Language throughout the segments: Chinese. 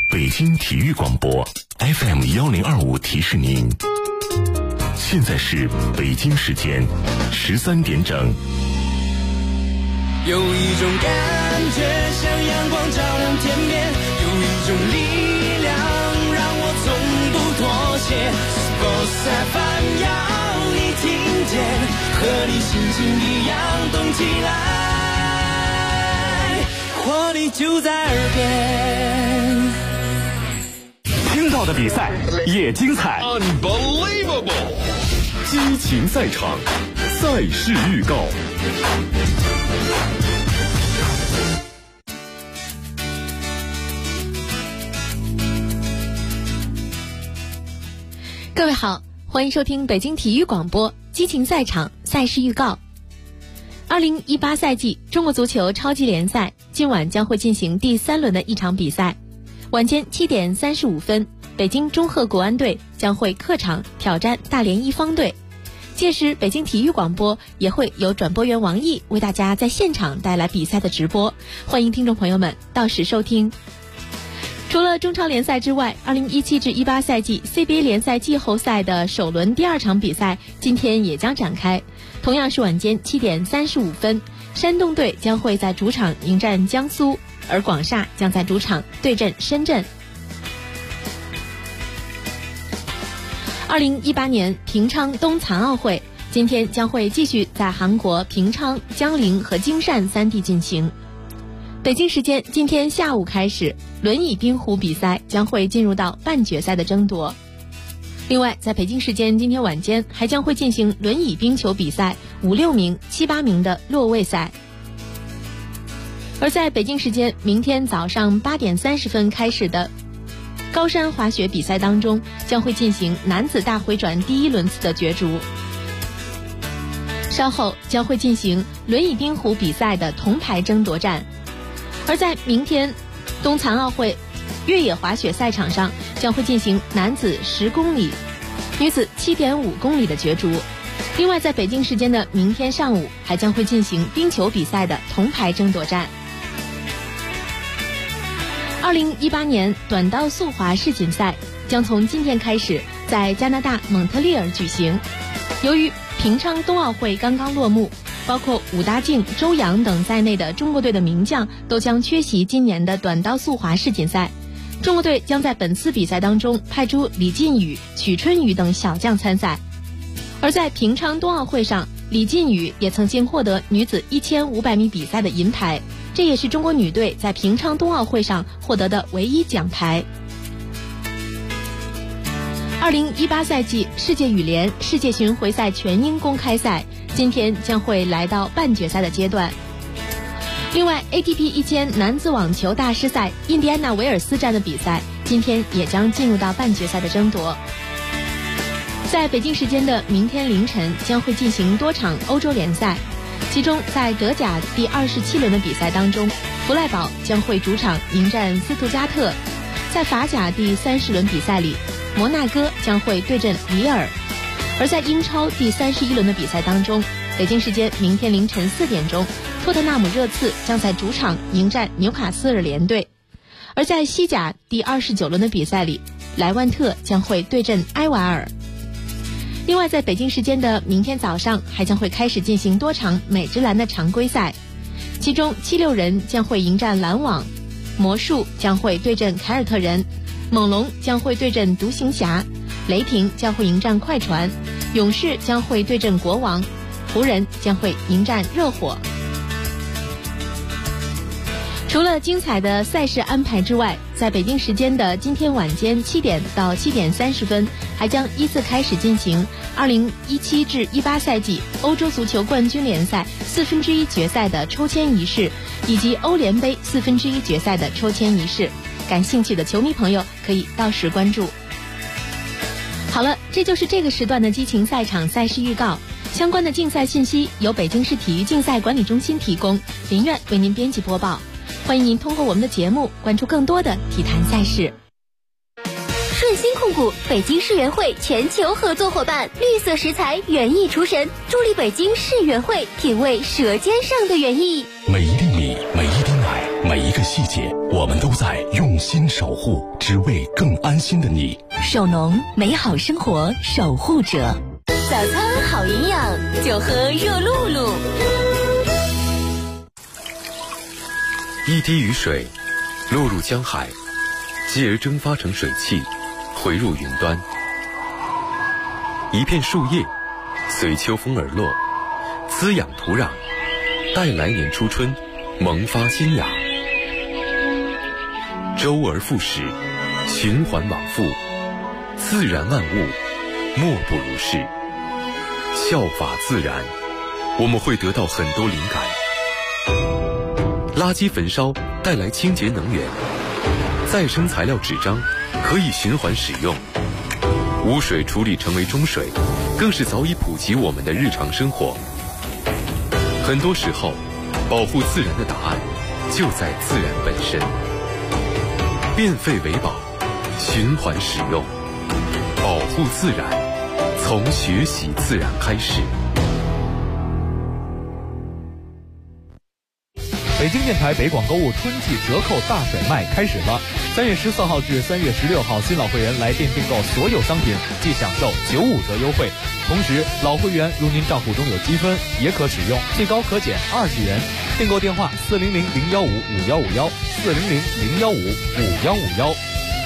北京体育广播 FM1025提示您，现在是北京时间13点整。 有一种感觉像阳光照亮天边，有一种力量让我从不妥协。Sports FM 要你听见，和你心情一样动起来，活力就在耳边。 听到的比赛也精彩 Unbelievable， 激情赛场，赛事预告。 各位好，欢迎收听北京体育广播激情赛场赛事预告。2018赛季中国足球超级联赛今晚将会进行第3轮的一场比赛。晚间7点35分，北京中赫国安队将会客场挑战大连一方队。届时北京体育广播也会有转播员王毅为大家在现场带来比赛的直播，欢迎听众朋友们到时收听。除了中超联赛之外，2017至18赛季 CBA 联赛季后赛的首轮第2场比赛今天也将展开，同样是晚间7点35分，山东队将会在主场迎战江苏，而广厦将在主场对阵深圳。2018年平昌冬残奥会今天将会继续在韩国平昌、江陵和京汕3地进行。北京时间今天下午开始，轮椅冰壶比赛将会进入到半决赛的争夺。另外，在北京时间今天晚间还将会进行轮椅冰球比赛5、6名、7、8名的落位赛。而在北京时间明天早上8点30分开始的高山滑雪比赛当中，将会进行男子大回转第1轮次的角逐。稍后将会进行轮椅冰壶比赛的铜牌争夺战。而在明天冬残奥会越野滑雪赛场上将会进行男子10公里、女子7.5公里的角逐。另外，在北京时间的明天上午还将会进行冰球比赛的铜牌争夺战。2018年短道速滑世锦赛将从今天开始在加拿大蒙特利尔举行。由于平昌冬奥会刚刚落幕，包括武大靖、周洋等在内的中国队的名将都将缺席今年的短道速滑世锦赛。中国队将在本次比赛当中派出李靖宇、曲春雨等小将参赛。而在平昌冬奥会上，李靖宇也曾经获得女子1500米比赛的银牌，这也是中国女队在平昌冬奥会上获得的唯一奖牌。2018赛季世界羽联世界巡回赛全英公开赛今天将会来到半决赛的阶段。另外 ATP 1000男子网球大师赛印第安纳维尔斯站的比赛今天也将进入到半决赛的争夺。在北京时间的明天凌晨将会进行多场欧洲联赛，其中在德甲第27轮的比赛当中，弗赖堡将会主场迎战斯图加特。在法甲第30轮比赛里，摩纳哥将会对阵里尔。而在英超第31轮的比赛当中，北京时间明天凌晨4点钟，托特纳姆热刺将在主场迎战纽卡斯尔联队。而在西甲第29轮的比赛里，莱万特将会对阵埃瓦尔。另外，在北京时间的明天早上还将会开始进行多场美职篮的常规赛，其中76人将会迎战篮网，魔术将会对阵凯尔特人，猛龙将会对阵独行侠，雷霆将会迎战快船，勇士将会对阵国王，湖人将会迎战热火。除了精彩的赛事安排之外，在北京时间的今天晚间7点到7点30分，还将依次开始进行2017至18赛季欧洲足球冠军联赛1/4决赛的抽签仪式，以及欧联杯1/4决赛的抽签仪式。感兴趣的球迷朋友可以到时关注。好了，这就是这个时段的激情赛场赛事预告。相关的竞赛信息由北京市体育竞赛管理中心提供，林苑为您编辑播报。欢迎您通过我们的节目关注更多的体坛赛事。 顺鑫控股北京世园会全球合作伙伴，绿色食材园艺厨神，助力北京世园会品味舌尖上的园艺。 每一粒米，每一滴奶，每一一个细节，我们都在用心守护，只为更安心的你。 守农，美好生活守护者。 早餐好营养，就喝热露露。 一滴雨水落入江海，继而蒸发成水汽，回入云端。一片树叶随秋风而落，滋养土壤，待来年初春萌发新芽。周而复始，循环往复，自然万物莫不如是。效法自然，我们会得到很多灵感。垃圾焚烧带来清洁能源，再生材料纸张可以循环使用，污水处理成为中水，更是早已普及我们的日常生活。很多时候，保护自然的答案就在自然本身。变废为宝，循环使用，保护自然，从学习自然开始。 北京电台北广购物春季折扣大甩卖开始了！3月14号至3月16号，新老会员来店订购所有商品，即享受95折优惠。同时，老会员如您账户中有积分，也可使用，最高可减20元。订购电话：400-015-5151，400-015-5151。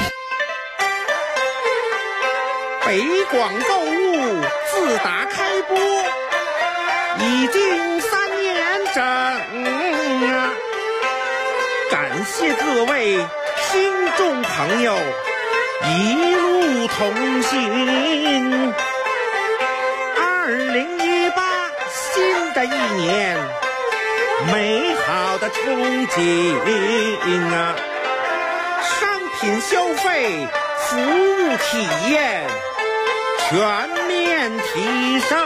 北广购物自打开播已经3年整啊！感谢各位听众朋友一路同行。2018新的一年，美好的憧憬啊！商品消费，服务体验全面提升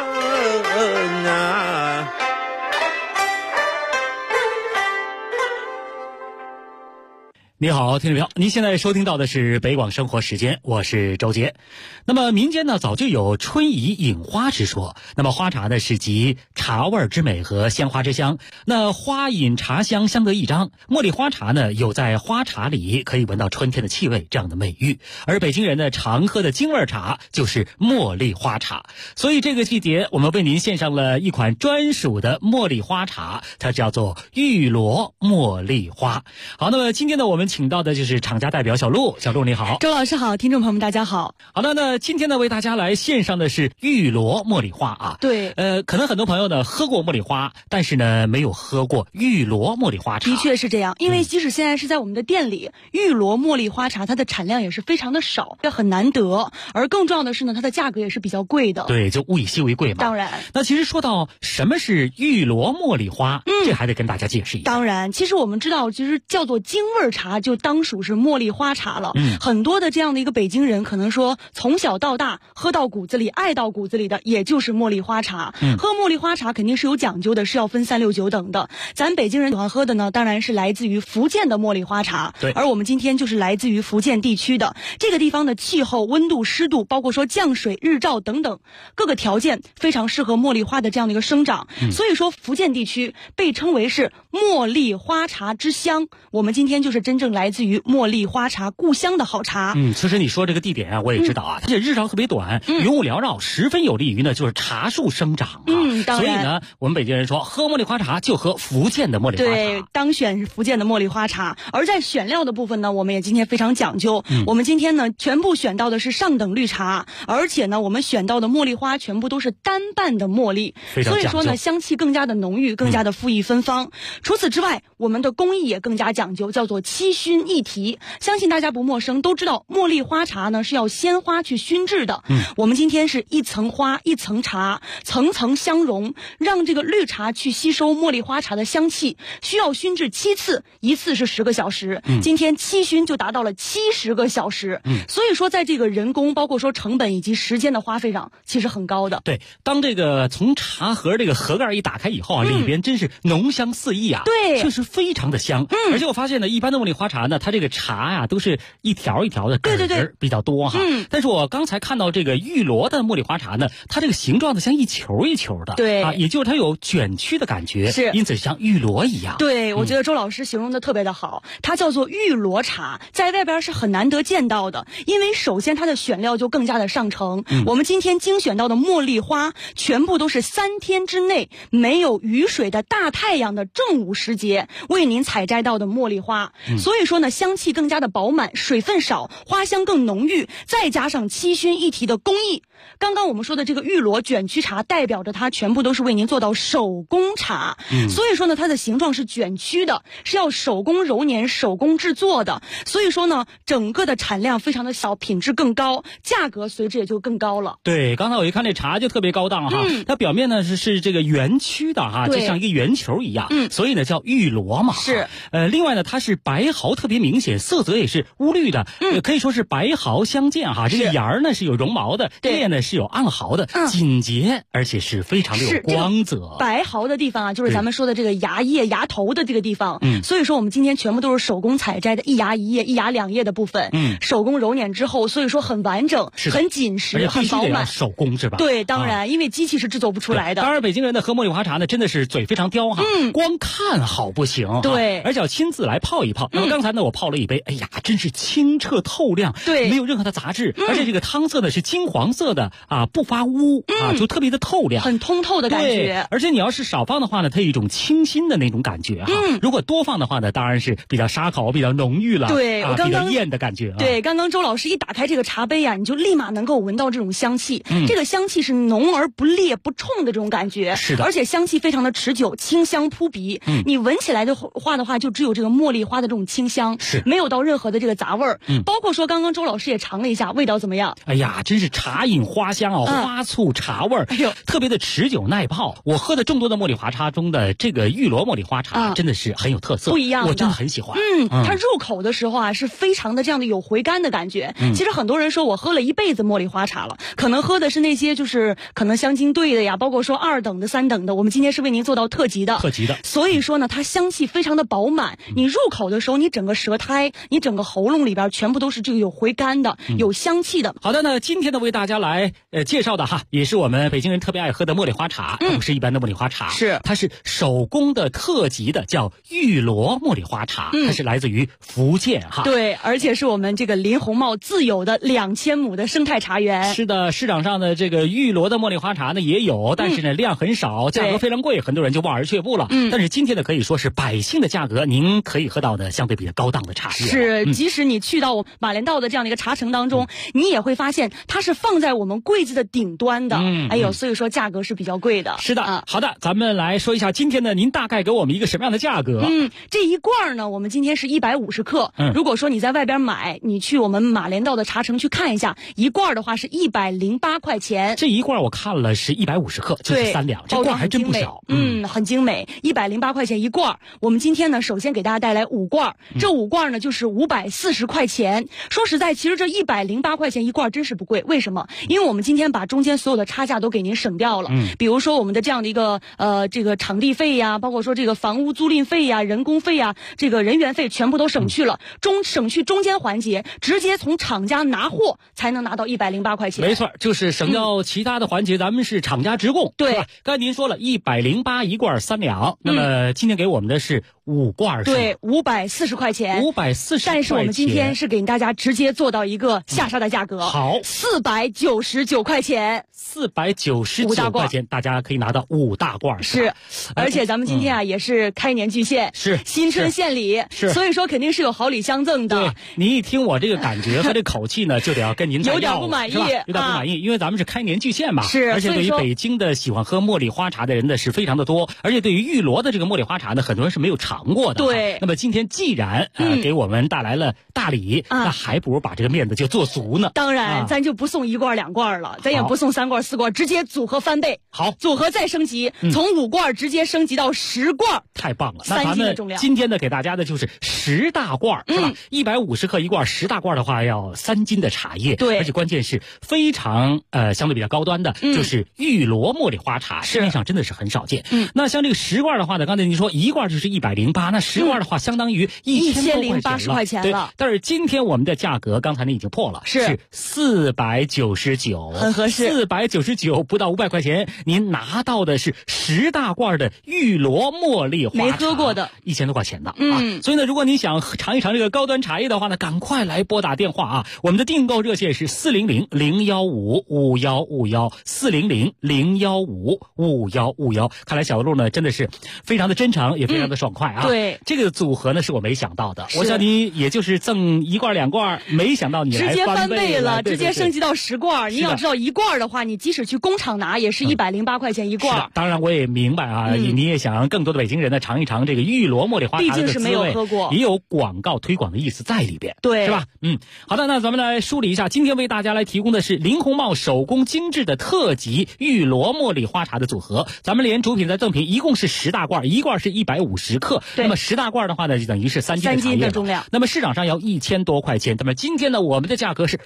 啊！ 你好，听众朋友，您现在收听到的是北广生活时间，我是周杰。那么民间呢早就有春怡饮花之说，那么花茶呢是集茶味之美和鲜花之香，那花饮茶香相得益彰。茉莉花茶呢有在花茶里可以闻到春天的气味这样的美誉，而北京人呢常喝的京味茶就是茉莉花茶，所以这个季节我们为您献上了一款专属的茉莉花茶，它叫做玉罗茉莉花。好，那么今天呢我们请到的就是厂家代表小陆，小陆你好。 周老师好，听众朋友们大家好。 好的，那今天呢为大家来献上的是玉罗茉莉花啊。 对， 可能很多朋友呢喝过茉莉花，但是呢没有喝过玉罗茉莉花茶。 的确是这样，因为即使现在是在我们的店里，玉罗茉莉花茶它的产量也是非常的少，这很难得，而更重要的是呢，它的价格也是比较贵的。 对，就物以稀为贵嘛。 当然， 那其实说到什么是玉罗茉莉花，这还得跟大家解释一下。 当然，其实我们知道，其实叫做京味茶，就当属是茉莉花茶了。很多的这样的一个北京人，可能说从小到大喝到骨子里、爱到骨子里的，也就是茉莉花茶。喝茉莉花茶肯定是有讲究的，是要分3、6、9等的。咱北京人喜欢喝的呢，当然是来自于福建的茉莉花茶。 对， 而我们今天就是来自于福建地区的这个地方的气候、温度、湿度，包括说降水、日照等等各个条件，非常适合茉莉花的这样的一个生长。所以说，福建地区被称为是茉莉花茶之乡。我们今天就是真正来自于茉莉花茶故乡的好茶。 其实你说这个地点啊，我也知道啊，它这日照特别短，云雾缭绕，十分有利于呢就是茶树生长啊。 当然， 所以呢，我们北京人说喝茉莉花茶就喝福建的茉莉花茶。 对，当选是福建的茉莉花茶。而在选料的部分呢，我们也今天非常讲究。我们今天呢全部选到的是上等绿茶，而且呢我们选到的茉莉花全部都是单瓣的茉莉，所以说呢香气更加的浓郁，更加的馥郁芬芳。除此之外，我们的工艺也更加讲究，叫做7熏1提。相信大家不陌生，都知道茉莉花茶呢是要鲜花去熏制的。我们今天是一层花一层茶，层层相融，让这个绿茶去吸收茉莉花茶的香气，需要熏制7次，一次是10个小时。今天7熏就达到了70个小时。所以说在这个人工包括说成本以及时间的花费上其实很高的。 对，当这个从茶盒这个盒盖一打开以后啊，里边真是浓香四溢啊。 对， 确实非常的香。而且我发现呢，一般的茉莉花茶呢，它这个茶呀都是一条一条的根儿比较多哈。但是我刚才看到这个玉罗的茉莉花茶呢，它这个形状呢像一球一球的， 对啊，也就是它有卷曲的感觉， 是， 因此像玉罗一样。 对，我觉得周老师形容的特别的好，它叫做玉罗茶，在外边是很难得见到的，因为首先它的选料就更加的上乘。我们今天精选到的茉莉花，全部都是3天之内没有雨水的大太阳的正午时节为您采摘到的茉莉花，所以说呢，香气更加的饱满，水分少，花香更浓郁，再加上七熏一体的工艺。刚刚我们说的这个玉罗卷曲茶，代表着它全部都是为您做到手工茶，所以说呢，它的形状是卷曲的，是要手工揉捻、手工制作的，所以说呢，整个的产量非常的小，品质更高，价格随之也就更高了。 对，刚才我一看这茶就特别高档哈，它表面呢是这个圆曲的哈，就像一个圆球一样，所以呢叫玉罗嘛。 是， 另外呢，它是白毫特别明显，色泽也是乌绿的，可以说是白毫相间哈。这个芽儿呢是有绒毛的，叶呢是有暗毫的，紧结，而且是非常的有光泽。 这个白毫的地方啊，就是咱们说的这个芽叶、芽头的这个地方。所以说我们今天全部都是手工采摘的，一芽一叶、一芽两叶的部分，手工揉捻之后，所以说很完整、很紧实、很饱满。 手工是吧？ 对，当然，因为机器是制作不出来的。 当然，北京人的喝茉莉花茶呢，真的是嘴非常刁哈，光看好不行， 对， 而且要亲自来泡一泡。那么刚才呢，我泡了一杯，哎呀，真是清澈透亮， 对， 没有任何的杂质，而且这个汤色呢是金黄色的啊，不发乌啊，就特别的透亮， 很通透的感觉。 而且你要是少放的话呢，它有一种清新的那种感觉哈。如果多放的话呢，当然是比较沙口、比较浓郁了， 对，我刚刚比较艳的感觉。 对，刚刚周老师一打开这个茶杯啊，你就立马能够闻到这种香气。这个香气是浓而不烈不冲的这种感觉， 是的， 而且香气非常的持久，清香扑鼻。你闻起来的话，就只有这个茉莉花的这种清香， 是没有到任何的这个杂味儿。包括说刚刚周老师也尝了一下，味道怎么样？ 哎呀，真是茶饮花香哦，花醋茶味儿， 哎呦， 特别的持久耐泡。我喝的众多的茉莉花茶中的这个玉罗茉莉花茶，真的是很有特色， 不一样的， 我真的很喜欢。 它入口的时候啊，是非常的这样的有回甘的感觉。其实很多人说我喝了一辈子茉莉花茶了，可能喝的是那些就是可能香精兑的呀，包括说2等的、3等的，我们今天是为您做到特级的。所以说呢，它香气非常的饱满。你入口的时候，你整个舌苔、你整个喉咙里边全部都是这个有回甘的、有香气的。 好的，那今天呢为大家来介绍的哈，也是我们北京人特别爱喝的茉莉花茶，它不是一般的茉莉花茶，它是手工的特级的，叫玉罗茉莉花茶，它是来自于福建哈。 对，而且是我们这个林红茂自有的2000亩的生态茶园。 是的，市场上的这个玉罗的茉莉花茶呢也有，但是呢量很少，价格非常贵，很多人就望而却步了。但是今天呢可以说是百姓的价格，您可以喝到的相对比较高档的茶叶。 是，即使你去到马连道的这样的一个茶城当中，你也会发现它是放在我们柜子的顶端的。哎呦，所以说价格是比较贵的。 是的，好的，咱们来说一下今天呢，您大概给我们一个什么样的价格？ 这一罐呢，我们今天是150克。如果说你在外边买，你去我们马连道的茶城去看一下，一罐的话是108块钱。 这一罐我看了是150克，就是3两，这罐还真不小。 很精美，108块钱一罐。我们今天呢，首先给大家带来5罐，这5罐呢就是540块钱。说实在，其实这108块钱一罐真是不贵，为什么？因为我们今天把中间所有的差价都给您省掉了。比如说我们的这样的一个这个场地费呀，包括说这个房屋租赁费呀、人工费呀、这个人员费全部都省去了，省去中间环节，直接从厂家拿货才能拿到108块钱。 没错，就是省掉其他的环节，咱们是厂家直供。 对， 刚才您说了108一罐3两，那么今天给我们的是5罐， 对，540块钱 ，540块钱。 但是我们今天是给大家直接做到一个下杀的价格， 好 ，499块钱 ，499块钱，大家可以拿到5大罐。 是，而且咱们今天啊也是开年巨献， 是新春献礼， 是， 所以说肯定是有好礼相赠的。 对，您一听我这个感觉和这口气呢，就得要跟您有点不满意， 有点不满意，因为咱们是开年巨献嘛。 是， 而且对于北京的喜欢喝茉莉花茶的人呢是非常的多，而且对于玉罗的这个茉莉花茶呢，很多人是没有尝过的。 对， 那么今天既然给我们带来了大礼，那还不如把这个面子就做足呢。 当然，咱就不送1罐2罐了，咱也不送3罐4罐，直接组合翻倍。 好， 组合再升级，从5罐直接升级到10罐， 太棒了！那咱们今天呢给大家的就是10大罐，是吧？150克一罐，10大罐的话要3斤的茶叶， 对， 而且关键是非常相对比较高端的，就是玉罗茉莉花茶，市面上真的是很少见。那像这个10罐的话呢，刚才您说1罐就是108 108，那10罐的话相当于1080 块钱了。 但是今天我们的价格刚才你已经破了，是499， 很合适。 499不到500块钱，您拿到的是10大罐的玉罗茉莉花茶， 没喝过的 ，1000多块钱的啊。所以呢，如果你想尝一尝这个高端茶叶的话呢，赶快来拨打电话啊！我们的订购热线是400-015-5151，400-015-5151。看来小鹿呢真的是非常的真诚，也非常的爽快啊！ 对， 这个组合呢是我没想到的，我想你也就是赠1罐2罐，没想到你来直接翻倍了， 对对对， 直接升级到10罐。你要知道1罐的话，你即使去工厂拿也是108块钱1罐。 当然我也明白啊，你也想让更多的北京人呢尝一尝这个玉罗茉莉花茶的滋味， 毕竟是没有喝过， 也有广告推广的意思在里边， 对， 是吧？好的，那咱们来梳理一下，今天为大家来提供的是林红帽手工精致的特级玉罗茉莉花茶的组合，咱们连主品再赠品，一共是10大罐，1罐是150克，那么10大罐的话呢，就等于是3斤的茶叶的重量。 那么市场上要1000多块钱，那么今天呢，我们的价格是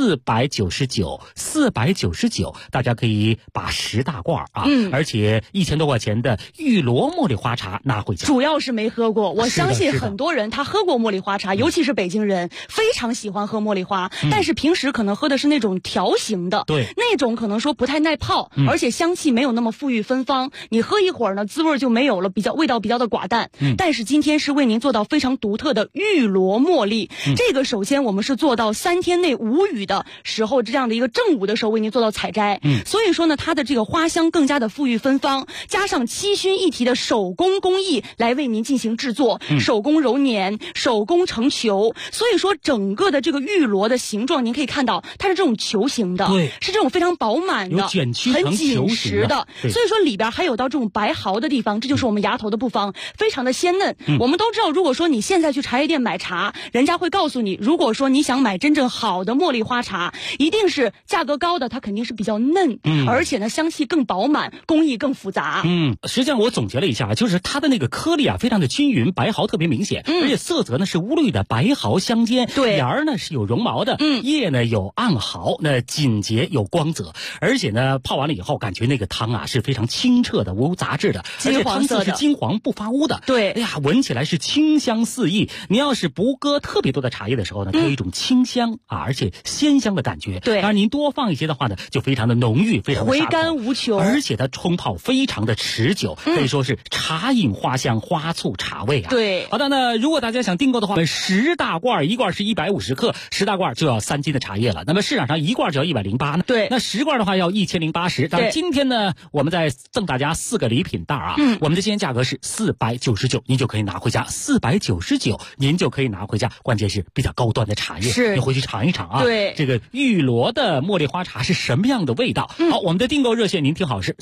499，大家可以把10大罐啊，而且1000多块钱的玉罗茉莉花茶拿回家。 主要是没喝过，我相信很多人他喝过茉莉花茶，尤其是北京人非常喜欢喝茉莉花，但是平时可能喝的是那种条形的， 对， 那种可能说不太耐泡，而且香气没有那么馥郁芬芳，你喝一会儿呢，滋味就没有了，味道比较的寡淡。但是今天是为您做到非常独特的玉罗茉莉，这个首先我们是做到3天内无雨的时候，这样的一个正午的时候为您做到采摘，所以说呢，它的这个花香更加的馥郁芬芳，加上7熏一提的手工工艺来为您进行制作，手工揉捻，手工成球，所以说整个的这个玉罗的形状，您可以看到它是这种球形的， 对， 是这种非常饱满的， 卷曲很紧实的， 所以说里边还有到这种白毫的地方，这就是我们芽头的部分，非常的鲜嫩。我们都知道，如果说你现在去茶叶店买茶，人家会告诉你，如果说你想买真正好的茉莉花茶，一定是价格高的，它肯定是比较嫩，而且呢香气更饱满，工艺更复杂。 实际上我总结了一下，就是它的那个颗粒啊非常的均匀，白毫特别明显，而且色泽呢是乌绿的，白毫相间， 对， 芽儿呢是有绒毛的，叶呢有暗毫，那紧结有光泽，而且呢泡完了以后，感觉那个汤啊是非常清澈的，无杂质的，而且汤色是金黄不发乌的， 对， 哎呀，闻起来是清香四溢。你要是不搁特别多的茶叶的时候呢，它有一种清香啊，而且鲜香的感觉。 对， 当然您多放一些的话呢，就非常的浓郁，非常的回甘无穷， 而且它冲泡非常的持久，可以说是茶饮花香，花醋茶味啊。 对， 好的，那如果大家想订购的话，10大罐，1罐是150克，10大罐就要3斤的茶叶了。那么市场上1罐就要108呢。 对， 那10罐的话要1080。但今天呢，我们再赠大家4个礼品袋啊。我们的今天价格是499，您就可以拿回家，499您就可以拿回家。关键是比较高端的茶叶， 是， 你回去尝一尝啊。 对， 这个玉罗的茉莉花茶是什么样的味道？好，我们的订购热线您听好是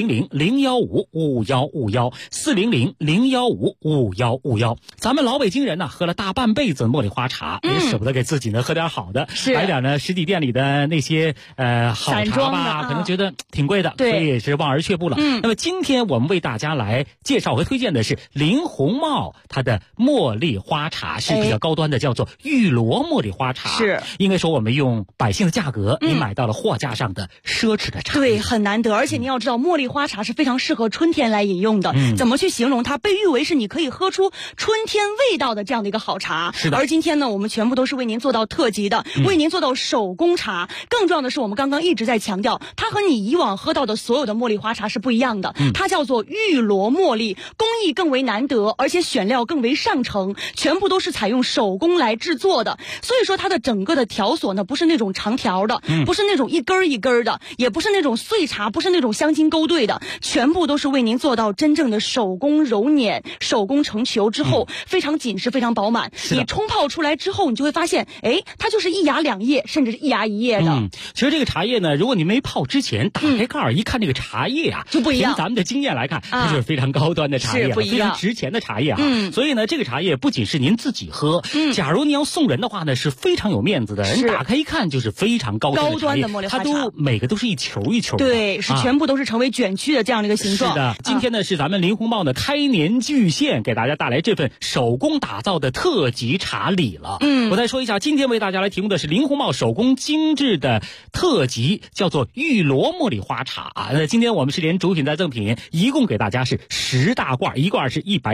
400-015-5151，400-015-5151。咱们老北京人呢，喝了大半辈子茉莉花茶，也舍不得给自己呢喝点好的，买点呢实体店里的那些好茶吧，可能觉得挺贵的，所以也是望而却步了。那么今天我们为大家来介绍和推荐的是林红帽它的茉莉花茶，是比较高端的，叫做玉罗茉莉花茶。 是， 应该说我们用百姓的价格，你买到了货架上的奢侈的茶。 对，很难得。而且你要知道，茉莉花茶是非常适合春天来饮用的。怎么去形容它？被誉为是你可以喝出春天味道的这样的一个好茶。 是的。 而今天呢，我们全部都是为您做到特级的，为您做到手工茶。更重要的是，我们刚刚一直在强调，它和你以往喝到的所有的茉莉花茶是不一样的。它叫做玉罗茉莉，工艺更为难得，而且选料更为上乘，全部都是采用手工来制作的。所以说它的整个的条索呢，不是那种长条的，不是那种一根一根的，也不是那种碎茶，不是那种香精勾兑的，全部都是为您做到真正的手工揉捻，手工成球之后，非常紧实，非常饱满。你冲泡出来之后，你就会发现，哎，它就是1芽2叶，甚至是1芽1叶的。 其实这个茶叶呢，如果你没泡之前打开盖儿一看，这个茶叶啊， 就不一样。 凭咱们的经验来看，它就是非常高端的茶叶，非常值钱的茶叶啊。所以呢，这个茶叶不仅是您自己喝，假如你要送人的话呢，是非常有面子的。人打开一看就是非常高端的茉莉花茶， 它都每个都是一球一球的， 对，是全部都是成为卷曲的这样的一个形状。 是的，今天呢是咱们林红帽的开年巨献，给大家带来这份手工打造的特级茶礼了。我再说一下，今天为大家来提供的是林红帽手工精致的特级，叫做玉罗茉莉花茶。今天我们是连主品带赠品，一共给大家是10大罐，1罐是150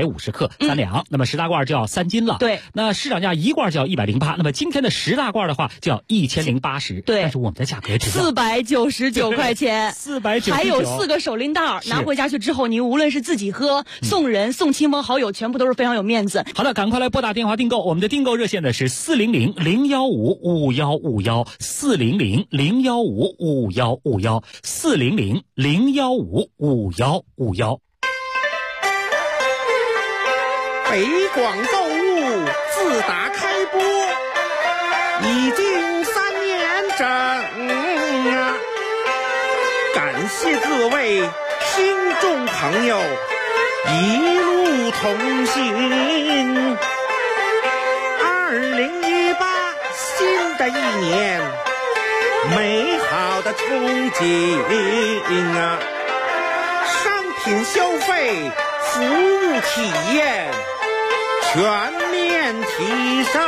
150克3两，那么10大罐就要3斤了。 对， 那市场价1罐就要108，那么今天的10大罐的话就要1080。 对， 但是我们的价格只要 499块钱 ，499， 还有4个手拎袋，拿回家去之后，您无论是自己喝、送人、送亲朋好友，全部都是非常有面子。 好的，赶快来拨打电话订购，我们的订购热线呢是400-015-5151，400-015-5151，400-015-5151。 北广购物自打开播已经3年整啊，感谢各位听众朋友一路同行。2018新的一年，美好的憧憬啊，商品消费、服务体验全面提升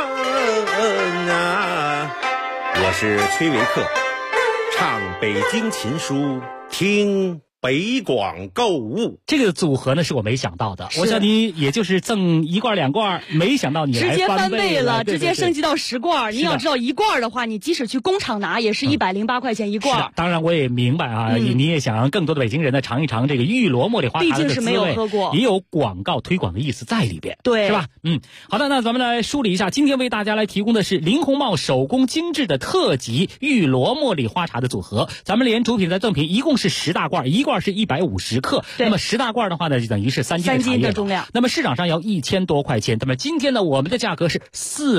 啊！我是崔维克，唱北京琴书，听北广购物。 这个组合呢是我没想到的，我想你也就是赠1罐2罐，没想到你来直接翻倍了， 对对对， 直接升级到10罐。您要知道1罐的话，你即使去工厂拿也是108块钱1罐。 当然我也明白啊，你也想让更多的北京人呢尝一尝这个玉罗茉莉花茶的滋味， 毕竟是没有喝过， 也有广告推广的意思在里边， 对， 是吧？好的，那咱们来梳理一下，今天为大家来提供的是林红帽手工精致的特级玉罗茉莉花茶的组合，咱们连主品再赠品，一共是10大罐，1罐是150克，那么10大罐的话呢，就等于是3斤的茶叶的重量。 那么市场上要1000多块钱，那么今天呢，我们的价格是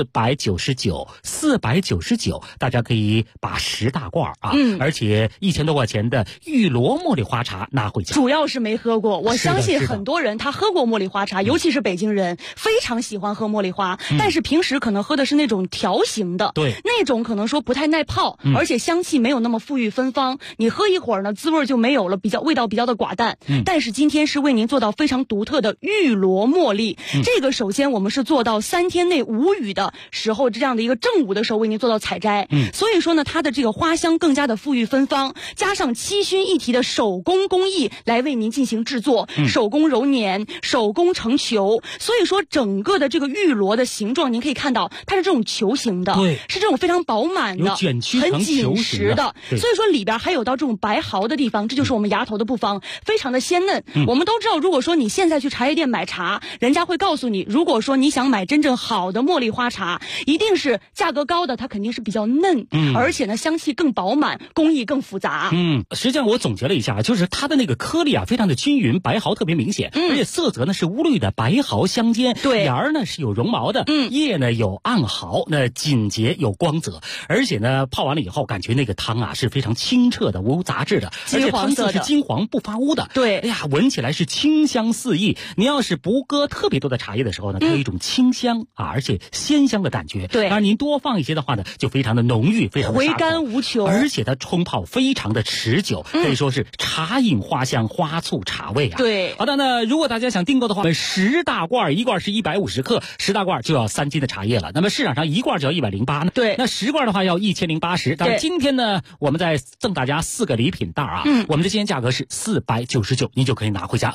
499，大家可以把10大罐啊，而且1000多块钱的玉罗茉莉花茶拿回家。 主要是没喝过，我相信很多人他喝过茉莉花茶，尤其是北京人非常喜欢喝茉莉花，但是平时可能喝的是那种条形的， 对， 那种可能说不太耐泡，而且香气没有那么馥郁芬芳，你喝一会儿呢，滋味就没有了，味道比较的寡淡。但是今天是为您做到非常独特的玉罗茉莉，这个首先我们是做到3天内无雨的时候，这样的一个正午的时候为您做到采摘，所以说呢，它的这个花香更加的馥郁芬芳，加上7熏一提的手工工艺来为您进行制作，手工揉捻，手工成球，所以说整个的这个玉罗的形状，您可以看到它是这种球形的， 对， 是这种非常饱满的， 有卷曲很紧实的，所以说里边还有到这种白毫的地方，这就是我们芽头的部分，非常的鲜嫩。我们都知道，如果说你现在去茶叶店买茶，人家会告诉你，如果说你想买真正好的茉莉花茶，一定是价格高的，它肯定是比较嫩，而且呢香气更饱满，工艺更复杂。 实际上我总结了一下，就是它的那个颗粒啊非常的均匀，白毫特别明显，而且色泽呢是乌绿的白毫相间， 对， 芽儿呢是有绒毛的，叶呢有暗毫，那紧结有光泽，而且呢泡完了以后，感觉那个汤啊是非常清澈的，无杂质的，而且汤色是金黄不发乌的， 对， 哎呀，闻起来是清香四溢。你要是不搁特别多的茶叶的时候呢，它有一种清香啊，而且鲜香的感觉。 对， 当然您多放一些的话呢，就非常的浓郁，非常的回甘无穷， 而且它冲泡非常的持久，可以说是茶饮花香，花醋茶味啊。 对， 好的，那如果大家想订购的话，10大罐，1罐是150克，10大罐就要3斤的茶叶了。那么市场上1罐就要108呢。 对， 那10罐的话要1080。但是今天呢，我们再赠大家4个礼品袋啊。我们的今天价格是499，您就可以拿回家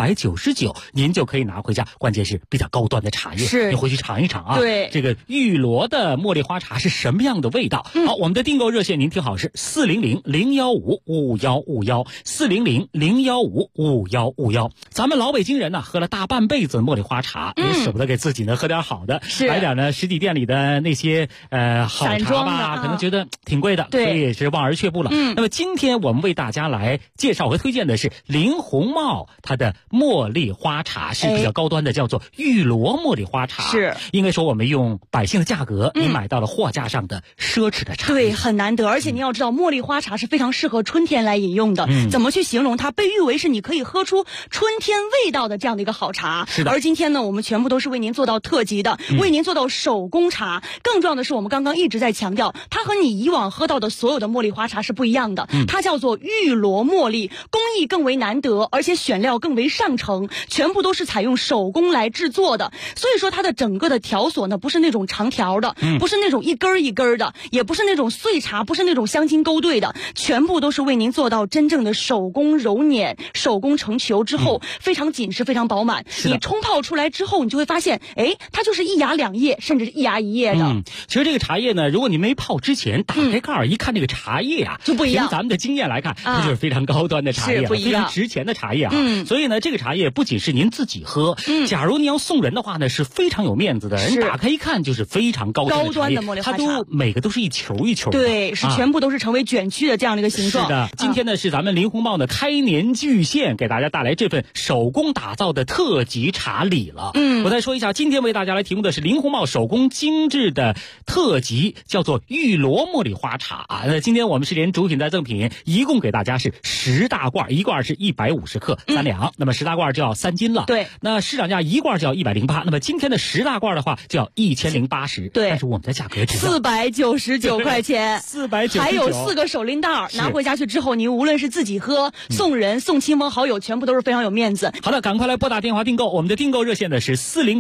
，499您就可以拿回家。关键是比较高端的茶叶， 是你回去尝一尝啊。 对， 这个玉罗的茉莉花茶是什么样的味道？好，我们的订购热线您听好是400-015-5151，400-015-5151。咱们老北京人呢，喝了大半辈子茉莉花茶，也舍不得给自己呢喝点好的，来点呢实体店里的那些好茶吧，可能觉得挺贵的，所以也是望而却步了。那么今天我们为大家来介绍和推荐的是林红帽它的茉莉花茶，是比较高端的，叫做玉罗茉莉花茶。 是， 应该说我们用百姓的价格，你买到了货架上的奢侈的茶。 对，很难得。而且您要知道，茉莉花茶是非常适合春天来饮用的。怎么去形容它？被誉为是你可以喝出春天味道的这样的一个好茶。 是的。 而今天呢，我们全部都是为您做到特级的，为您做到手工茶。更重要的是，我们刚刚一直在强调，它和你以往喝到的所有的茉莉花茶是不一样的。它叫做玉罗茉莉， 工艺更为难得，而且选料更为上乘，全部都是采用手工来制作的。所以说它的整个的条索呢，不是那种长条的，不是那种一根一根的，也不是那种碎茶，不是那种镶金勾兑的，全部都是为您做到真正的手工揉捻、手工成球之后，非常紧实、非常饱满。你冲泡出来之后，你就会发现，哎，它就是一芽两叶，甚至是一芽一叶的。 其实这个茶叶呢，如果你没泡之前，打开盖儿一看这个茶叶啊， 就不一样。 凭咱们的经验来看，它就是非常高端的茶叶，非常值钱的茶叶啊。所以呢，这个茶叶不仅是您自己喝，假如您要送人的话呢，是非常有面子的。人打开一看就是非常高端的茶叶， 茉莉花茶， 它都每个都是一球一球的， 对，是全部都是成为卷曲的这样的一个形状。 是的，今天呢是咱们林鸿茂的开年巨献，给大家带来这份手工打造的特级茶礼了。我再说一下，今天为大家来提供的是林鸿茂手工精致的特级，叫做玉螺茉莉花茶啊。那今天我们是连主品带赠品，一共给大家是10大罐，一罐是150克3两，那么10大罐就要3斤了。 对， 那市场价一罐就要108，那么今天的10大罐的话就要1080。 对， 但是我们的价格只要499块钱 ，499， 还有4个手拎袋，拿回家去之后，您无论是自己喝、送人、送亲朋好友，全部都是非常有面子。 好的，赶快来拨打电话订购，我们的订购热线呢是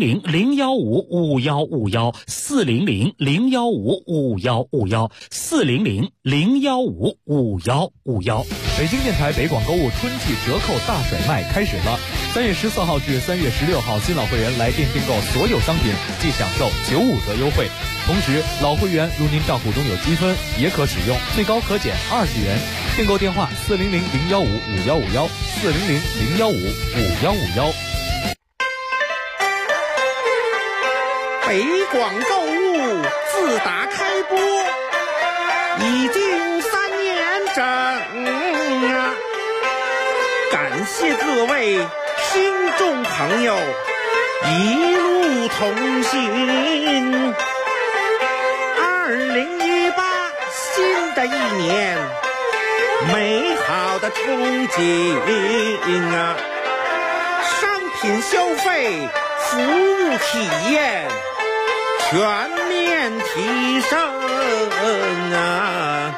400-015-5151，400-015-5151，400-015-5151。 北京电台北广购物春季折扣大甩卖开始了，3月14号至3月16号，新老会员来店订购所有商品即享受95折优惠。同时，老会员如您账户中有积分，也可使用，最高可减20元。订购电话400-015-5151，400-015-5151。 北广购物自打开播已经3年整啊！感谢各位听众朋友一路同行。2018新的一年，美好的憧憬啊！商品消费、服务体验全面提升啊！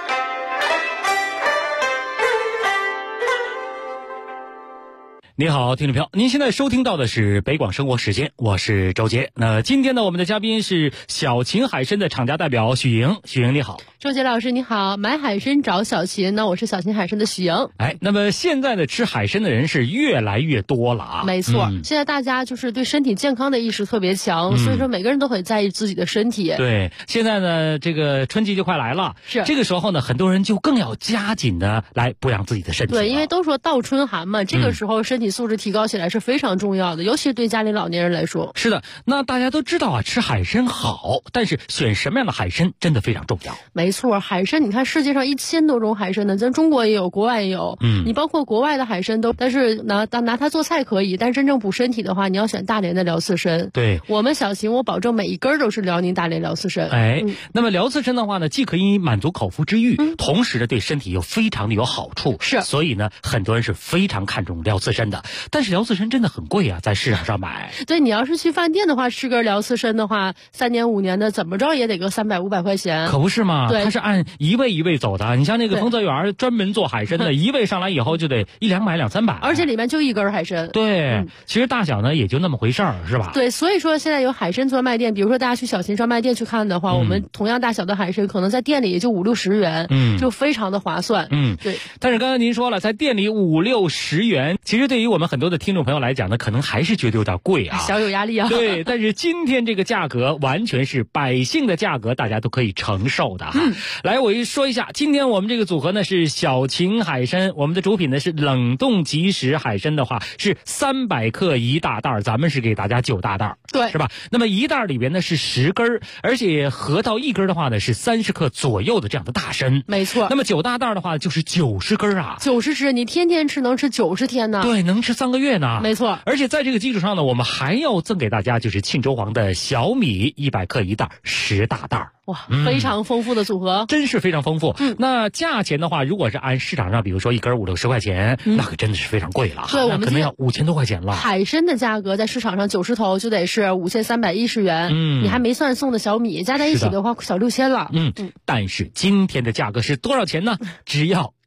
你好，听众朋友，您现在收听到的是北广生活时间，我是周杰。那今天呢，我们的嘉宾是小秦海参的厂家代表许莹。许莹你好。 周杰老师你好，买海参找小秦，那我是小秦海参的许莹。 那么现在呢，吃海参的人是越来越多了啊。 没错，现在大家就是对身体健康的意识特别强，所以说每个人都很在意自己的身体。 对，现在呢，这个春季就快来了， 是这个时候呢，很多人就更要加紧的来补养自己的身体。 对，因为都说倒春寒嘛，这个时候身体素质提高起来是非常重要的，尤其是对家里老年人来说。 是的，那大家都知道啊，吃海参好，但是选什么样的海参真的非常重要。 没错，海参你看世界上1000多种海参呢，咱中国也有，国外也有。你包括国外的海参都，但是拿它做菜可以，但真正补身体的话，你要选大连的辽刺参。 对， 我们小秦我保证每一根都是辽宁大连辽刺参。 那么辽刺参的话呢，既可以满足口腹之欲，同时呢对身体又非常的有好处。 是， 所以呢很多人是非常看重辽刺参的。但是辽刺参真的很贵啊，在市场上买。 对，你要是去饭店的话，吃根辽刺参的话，3年5年的怎么着也得个300、500块钱。 可不是嘛？ 对， 它是按一位一位走的。你像那个丰泽园专门做海参的，一位上来以后就得100-200、200-300， 而且里面就一根海参。 对，其实大小呢也就那么回事儿，是吧？ 对，所以说现在有海参专卖店，比如说大家去小秦专卖店去看的话，我们同样大小的海参可能在店里也就50-60元，就非常的划算。对。 但是刚才您说了，在店里50-60元，其实对于我们很多的听众朋友来讲呢，可能还是觉得有点贵啊， 小有压力啊。 对，但是今天这个价格完全是百姓的价格，大家都可以承受的哈。来，我说一下，今天我们这个组合呢是小秦海参，我们的主品呢是冷冻即食海参的话是300克1大袋，咱们是给大家9大袋， 对， 是吧？那么1袋里边呢是10根，而且合到1根的话呢是30克左右的这样的大参。 没错。 那么9大袋的话就是90根啊 ，90只，你天天吃能吃90天呢。 对，能吃3个月呢。 没错。 而且在这个基础上呢，我们还要赠给大家就是庆州黄的小米100克1袋，10大袋。 哇，非常丰富的组合， 真是非常丰富。那价钱的话，如果是按市场上，比如说1根50-60块钱，那可真的是非常贵了。 对，我们可能要5000多块钱了。 海参的价格在市场上90头就得是5310元，你还没算送的小米，加在一起的话小6000了。 但是今天的价格是多少钱呢？只要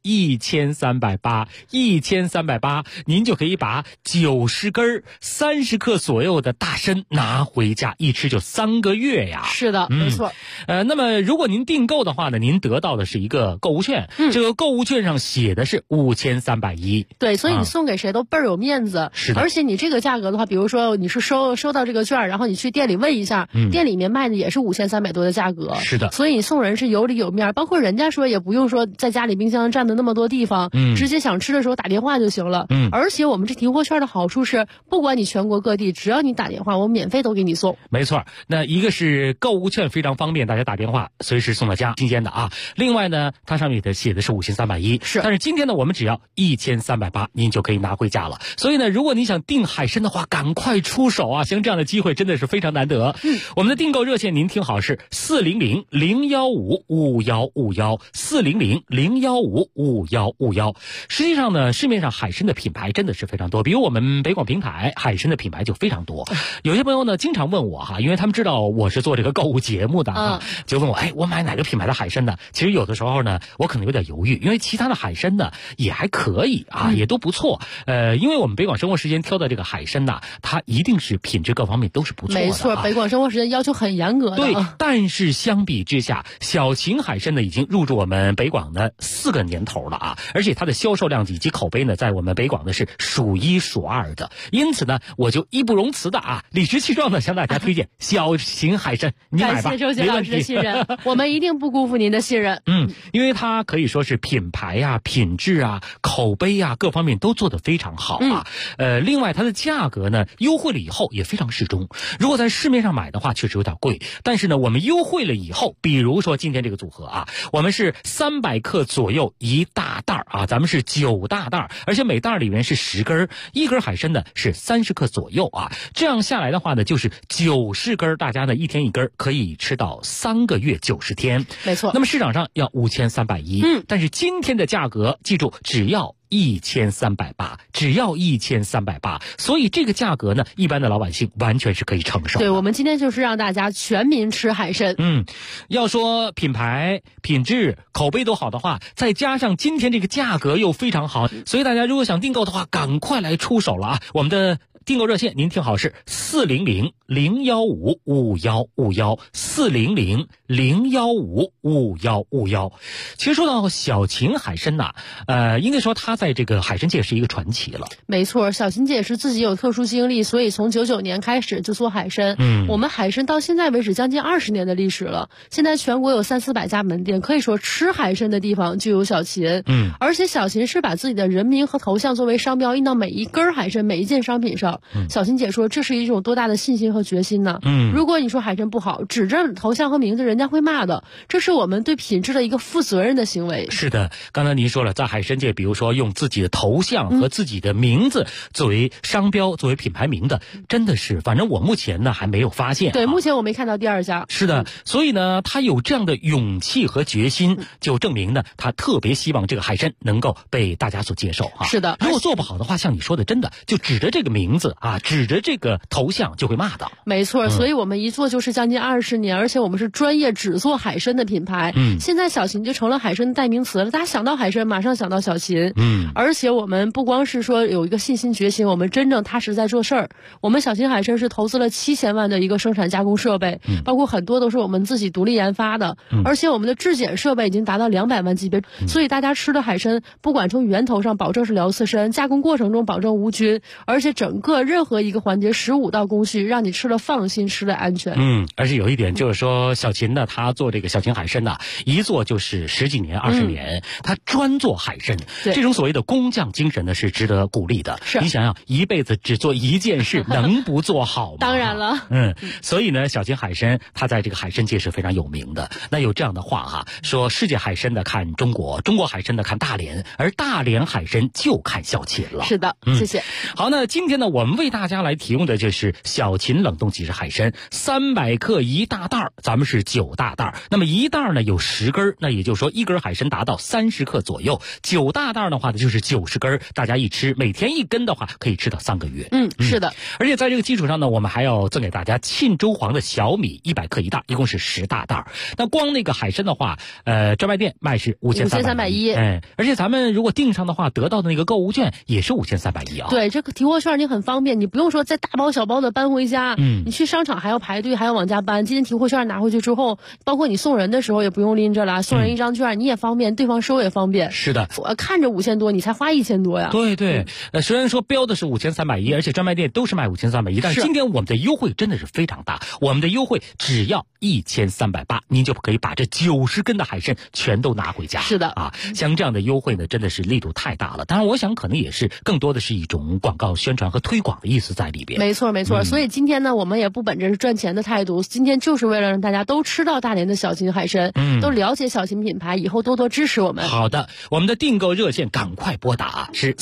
1380，1380，您就可以把90根30克左右的大参拿回家，一吃就3个月呀。 是的，没错。 那么如果您订购的话呢，您得到的是一个购物券，这个购物券上写的是5310。 对，所以你送给谁都倍儿有面子。 是的。 而且你这个价格的话，比如说你是收到这个券，然后你去店里问一下，店里面卖的也是5300多的价格。 是的。 所以你送人是有理有面，包括人家说也不用说在家里冰箱占的那么多地方，直接想吃的时候打电话就行了。而且我们这提货券的好处是，不管你全国各地，只要你打电话，我免费都给你送。 没错，那一个是购物券非常方便，大家打电话随时送到家，新鲜的啊。另外呢，它上面写的是5310， 是。 但是今天呢，我们只要1380，您就可以拿回家了。所以呢，如果你想订海参的话，赶快出手啊！像这样的机会真的是非常难得。我们的订购热线您听好是400-015-5151，400-015-5151。实际上呢，市面上海参的品牌真的是非常多，比如我们北广平台海参的品牌就非常多。有些朋友呢经常问我哈，因为他们知道我是做这个购物节目的就问我，我买哪个品牌的海参呢？其实有的时候呢，我可能有点犹豫，因为其他的海参呢也还可以啊，也都不错。因为我们北广生活时间挑的这个海参呢，它一定是品质各方面都是不错的。 没错，北广生活时间要求很严格的。 对，但是相比之下，小秦海参呢已经入驻我们北广的4个年头了啊，而且它的销售量以及口碑呢，在我们北广呢是数1数2的。因此呢，我就义不容辞的理直气壮的向大家推荐小秦海参，你买吧。 感谢周杰老师的信任，我们一定不辜负您的信任。 因为它可以说是品牌啊、品质啊、口碑啊各方面都做得非常好啊。另外它的价格呢优惠了以后也非常适中。如果在市面上买的话，确实有点贵，但是呢，我们优惠了以后，比如说今天这个组合啊，我们是300克左右一大袋啊，咱们是9大袋，而且每袋里面是10根，一根海参呢是30克左右啊。这样下来的话呢，就是90根，大家呢一天一根，可以吃到3个月90天。 没错。 那么市场上要5310，但是今天的价格，记住只要1380，只要1380，所以这个价格呢，一般的老百姓完全是可以承受的。 对，我们今天就是让大家全民吃海参。 要说品牌、品质、口碑都好的话，再加上今天这个价格又非常好，所以大家如果想订购的话，赶快来出手了啊！我们的订购热线您听好是400-015-5151，400-015-5151。其实说到小秦海参呐，应该说他在这个海参界是一个传奇了。 没错，小秦姐是自己有特殊经历，所以从99年开始就做海参。我们海参到现在为止将近20年的历史了，现在全国有300-400家门店，可以说吃海参的地方就有小秦。而且小秦是把自己的人名和头像作为商标印到每一根海参、每一件商品上。小秦姐说，这是一种多大的信心和决心呢？如果你说海参不好，指着头像和名字，人家会骂的。这是我们对品质的一个负责任的行为。 是的，刚才您说了，在海参界，比如说用自己的头像和自己的名字作为商标、作为品牌名的，真的是，反正我目前呢还没有发现。 对，目前我没看到第二家。 是的，所以呢，他有这样的勇气和决心，就证明呢，他特别希望这个海参能够被大家所接受啊。 是的， 如果做不好的话，像你说的，真的就指着这个名字啊，指着这个头像就会骂的。 没错，所以我们一做就是将近20年，而且我们是专业只做海参的品牌。现在小秦就成了海参的代名词了，大家想到海参马上想到小秦。而且我们不光是说有一个信心决心，我们真正踏实在做事儿。我们小秦海参是投资了7000万的一个生产加工设备，包括很多都是我们自己独立研发的，而且我们的质检设备已经达到200万级别，所以大家吃的海参不管从源头上保证是辽刺参，加工过程中保证无菌，而且整个任何一个环节15道工序，让你吃了放心，吃了安全。 而且有一点就是说，小秦呢，他做这个小秦海参呢，一做就是10几年、20年，他专做海参，这种所谓的工匠精神呢，是值得鼓励的。你想想，一辈子只做一件事，能不做好吗？ 当然了。 所以呢，小秦海参他在这个海参界是非常有名的。那有这样的话哈，说世界海参的看中国，中国海参的看大连，而大连海参就看小秦了。 是的，谢谢。 好，那今天呢，我我们为大家来提供的就是小秦冷冻即食海参300克1大袋，咱们是9大袋。那么1袋呢有10根，那也就是说1根海参达到30克左右，9大袋的话呢就是90根，大家一吃每天1根的话可以吃到3个月。 是的。 而且在这个基础上呢，我们还要赠给大家沁州黄的小米100克1袋，一共是10大袋。那光那个海参的话，专卖店卖是5310，而且咱们如果订上的话，得到的那个购物券也是5310啊。 对，这个提货券你很方便，你不用说再大包小包的搬回家，你去商场还要排队，还要往家搬。今天提货券拿回去之后，包括你送人的时候也不用拎着了，送人一张券你也方便，对方收也方便。 是的， 我看着5000多，你才花1000多呀。 对对，虽然说标的是5310，而且专卖店都是卖5310，但是今天我们的优惠真的是非常大，我们的优惠只要1380，您就可以把这90根的海参全都拿回家。 是的啊，像这样的优惠呢，真的是力度太大了。当然，我想可能也是更多的是一种广告宣传和推广的意思在里边。 没错没错，所以今天呢，我们也不本着是赚钱的态度，今天就是为了让大家都吃到大连的小秦海参，都了解小秦品牌，以后多多支持我们。 好的，我们的订购热线赶快拨打是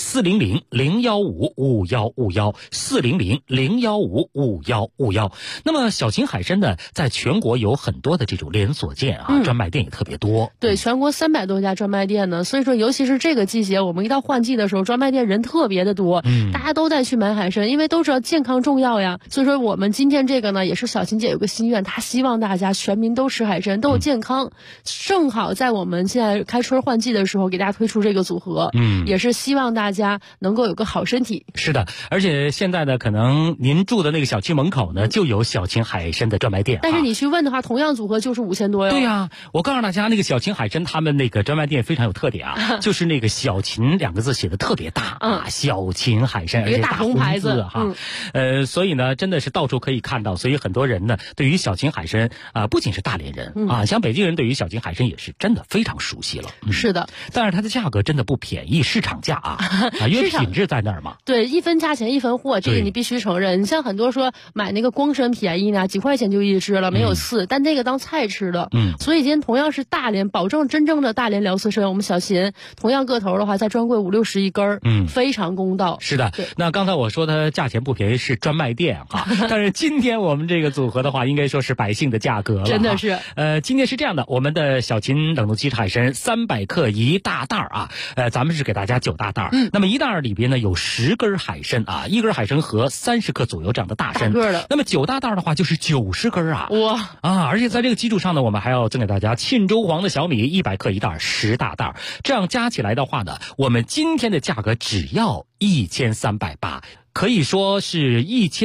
400-015-5151，400-015-5151。那么小秦海参呢，在全国有很多的这种连锁店啊，专卖店也特别多。 对，全国300多家专卖店呢，所以说尤其是这个季节，我们一到换季的时候，专卖店人特别的多，大家都在去买海参，因为都知道健康重要呀。所以说我们今天这个呢，也是小秦姐有个心愿，她希望大家全民都吃海参，都有健康。正好在我们现在开春换季的时候，给大家推出这个组合，也是希望大家能够有个好身体。 是的，而且现在呢，可能您住的那个小区门口呢，就有小秦海参的专卖店。 但是你去问的话，同样组合就是5000多哟。 对呀，我告诉大家，那个小秦海参他们那个专卖店非常有特点啊，就是那个小秦2个字写的特别大啊，小秦海参，而且大红牌子哈。所以呢，真的是到处可以看到，所以很多人呢，对于小秦海参不仅是大连人啊，像北京人对于小秦海参也是真的非常熟悉了。 是的， 但是它的价格真的不便宜，市场价啊，因为品质在那儿嘛。 对，一分价钱一分货，这个你必须承认。你像很多说买那个光参便宜呢，几块钱就一只了，没有刺，但那个当菜吃的。所以今天同样是大连，保证真正的大连辽刺参，我们小秦同样个头的话，在专柜50-60一根，非常公道。 是的，那刚才我说它价钱不便宜是专卖店啊，但是今天我们这个组合的话，应该说是百姓的价格了。 真的是。 今天是这样的，我们的小秦冷冻即食海参300克1大袋啊，咱们是给大家9大袋。那么1袋里边呢有10根海参啊，1根海参和30克左右这样的大参。那么9大袋的话就是90根啊。 哇啊！而且在这个基础上呢，我们还要赠给大家沁州黄的小米100克1袋10大袋，这样加起来的话呢，我们今天的价格只要1380。可以说是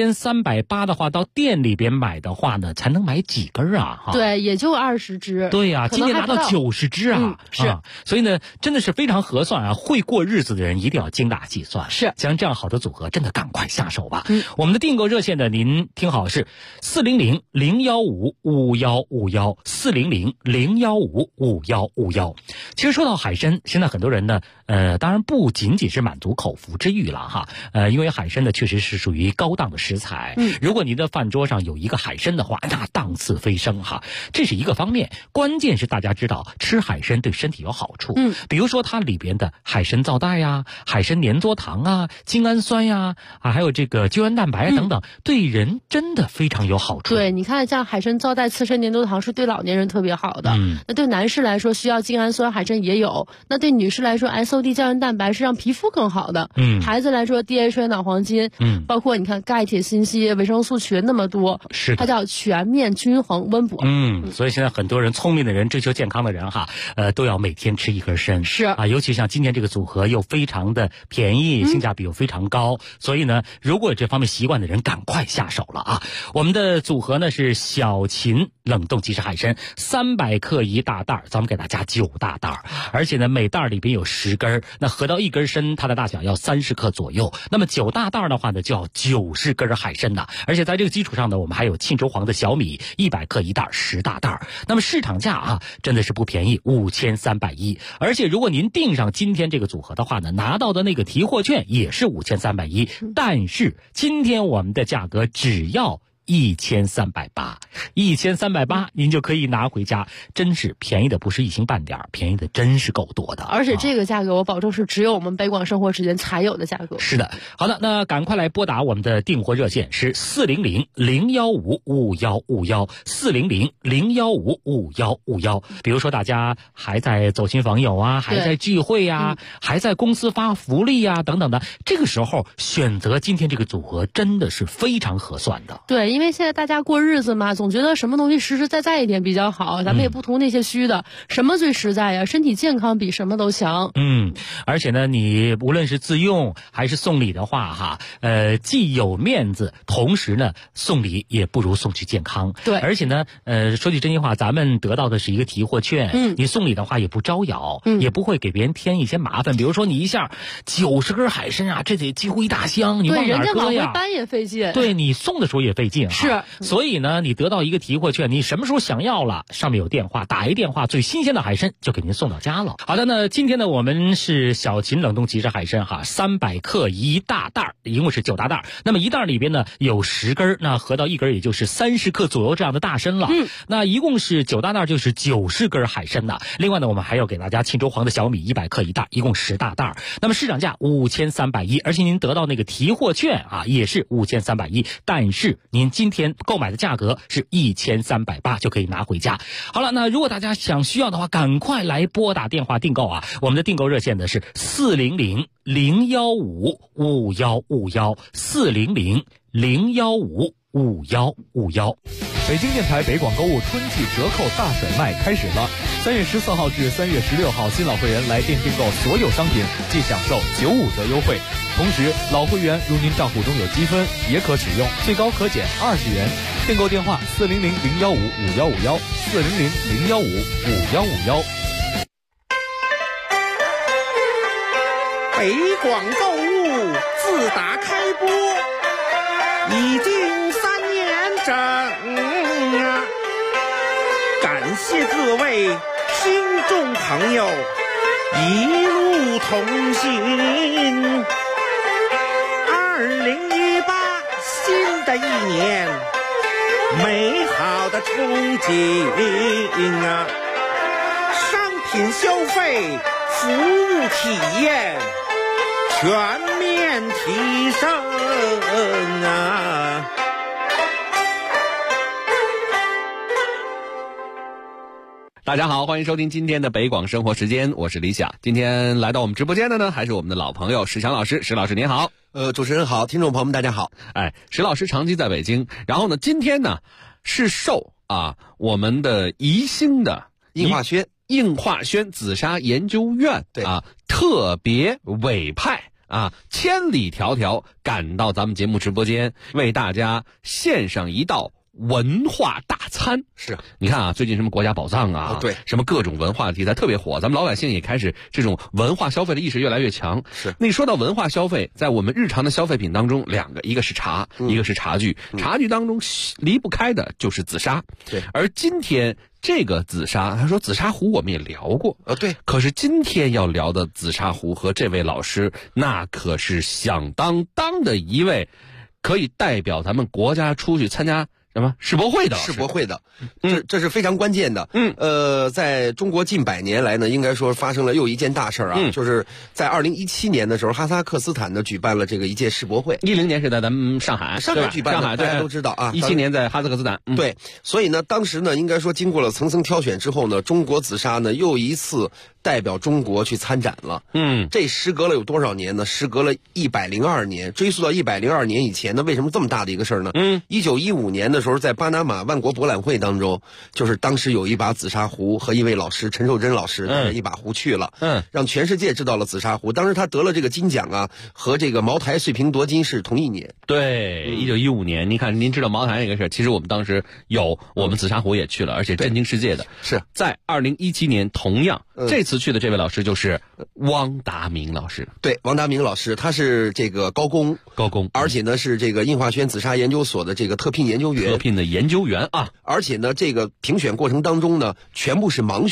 1380的话，到店里边买的话呢，才能买几根啊？ 对，也就20只。 对呀，今天拿到90只啊！ 是， 所以呢，真的是非常合算啊！会过日子的人一定要精打细算。 是， 像这样好的组合，真的赶快下手吧。我们的订购热线呢，您听好是400-015-5151，400-015-5151。其实说到海参，现在很多人呢，当然不仅仅是满足口腹之欲了哈，因为海参呢确实是属于高档的食材。如果您的饭桌上有一个海参的话，那档次飞升哈，这是一个方面。关键是大家知道吃海参对身体有好处，比如说它里边的海参皂带呀、海参粘唑糖啊、精氨酸呀还有这个胶原蛋白等等，对人真的非常有好处。 对，你看像海参皂带、刺参粘唑糖是对老年人特别好的。那对男士来说需要精氨酸，海参也有；那对女士来说 SOD 胶原蛋白是让皮肤更好的。孩子来说 DHA 脑黄金，包括你看钙、铁、锌、硒、维生素群那么多， 是它叫全面均衡温补。 所以现在很多人聪明的人、追求健康的人哈，都要每天吃一根参。 是啊，尤其像今天这个组合又非常的便宜，性价比又非常高，所以呢，如果有这方面习惯的人，赶快下手了啊！我们的组合呢是小秦冷冻即食海参300克1大袋，咱们给大家9大袋，而且呢每袋里边有10根，那合到1根参，它的大小要30克左右。那么9大袋的话呢，就要90根海参呢，而且在这个基础上呢，我们还有沁州黄的小米100克1袋10大袋。那么市场价啊，真的是不便宜，5310。而且如果您订上今天这个组合的话呢，拿到的那个提货券也是5310。但是今天我们的价格只要 1380，1380，您就可以拿回家，真是便宜的不是一星半点，便宜的真是够多的。 而且这个价格我保证是只有我们北广生活时间才有的价格。 是的，好的，那赶快来拨打我们的订货热线是400-015-5151，400-015-5151。比如说大家还在走亲访友啊，还在聚会啊，还在公司发福利啊等等的，这个时候选择今天这个组合真的是非常合算的。 对，因为现在大家过日子嘛，总觉得什么东西实实在在一点比较好，咱们也不图那些虚的，什么最实在呀？身体健康比什么都强。 而且呢，你无论是自用还是送礼的话既有面子，同时呢送礼也不如送去健康。 对， 而且呢说句真心话，咱们得到的是一个提货券，你送礼的话也不招摇，也不会给别人添一些麻烦。比如说你一下90根海参啊，这得几乎一大箱，你往哪儿搁呀？ 对，人家往回搬也费劲。 对，你送的时候也费劲。 是， 所以呢，你得到一个提货券，你什么时候想要了，上面有电话，打一电话，最新鲜的海参就给您送到家了。好的，那今天呢，我们是小秦冷冻即食海参300克一大袋，一共是9大袋。那么一袋里边呢有10根，那合到一根也就是30克左右这样的大参了。那一共是9大袋，就是90根海参呢。另外呢，我们还要给大家沁州黄的小米100克一袋，一共10大袋。那么市场价5310，而且您得到那个提货券也是5310，但是您今天购买的价格是1380，就可以拿回家。好了，那如果大家需要的话，赶快来拨打电话订购我们的订购热线的是400-015-5151，400-015-5151。 北京电台北广购物春季折扣大甩卖开始了，3月14号至3月16号，新老会员来店订购所有商品即享受95折优惠。同时，老会员如您账户中有积分，也可使用，最高可减20元。订购电话400-015-5151，400-015-5151。 北广购物自打开播已经3年整感谢各位听众朋友一路同行。2018新的一年，美好的憧憬商品消费，服务体验全面提升大家好，欢迎收听今天的北广生活时间，我是李想。今天来到我们直播间的呢，还是我们的老朋友史强老师。史老师您好。 主持人好，听众朋友们大家好。 史老师长期在北京，然后呢，今天呢是受我们的宜兴的应化轩紫砂研究院特别委派千里迢迢赶到咱们节目直播间，为大家献上一道文化大餐。 是， 你看最近什么国家宝藏对， 什么各种文化题材特别火，咱们老百姓也开始这种文化消费的意识越来越强。 是， 那说到文化消费，在我们日常的消费品当中，两个，一个是茶，一个是茶具。茶具当中离不开的就是紫砂。 对， 而今天这个紫砂，他说紫砂壶我们也聊过， 对。 可是今天要聊的紫砂壶和这位老师，那可是响当当的一位，可以代表咱们国家出去参加什么世博会的？ 世博会的，这是非常关键的。在中国近100年来呢，应该说发生了又一件大事就是在2017年的时候，哈萨克斯坦呢举办了这个一届世博会。 10年是在咱们上海举办的，大家都知道 17年在哈萨克斯坦。 对，所以呢，当时呢，应该说经过了层层挑选之后呢，中国紫砂呢又一次代表中国去参展了。这时隔了有多少年呢？时隔了102年，追溯到102年以前呢，为什么这么大的一个事儿呢？1915年的时候，在巴拿马万国博览会当中，就是当时有一把紫砂壶和一位老师陈寿珍老师带着一把壶去了，让全世界知道了紫砂壶。当时他得了这个金奖和这个茅台岁平夺金是同一年。 对，1915年，您看，您知道茅台这个事，其实我们当时我们紫砂壶也去了，而且震惊世界的。 是在2017年，同样这次去的这位老师就是汪达明老师。 对，汪达明老师，他是这个高工，而且呢是这个应化轩紫砂研究所的这个特聘研究员。 的研究员而且呢，这个评选过程当中呢，全部是盲选。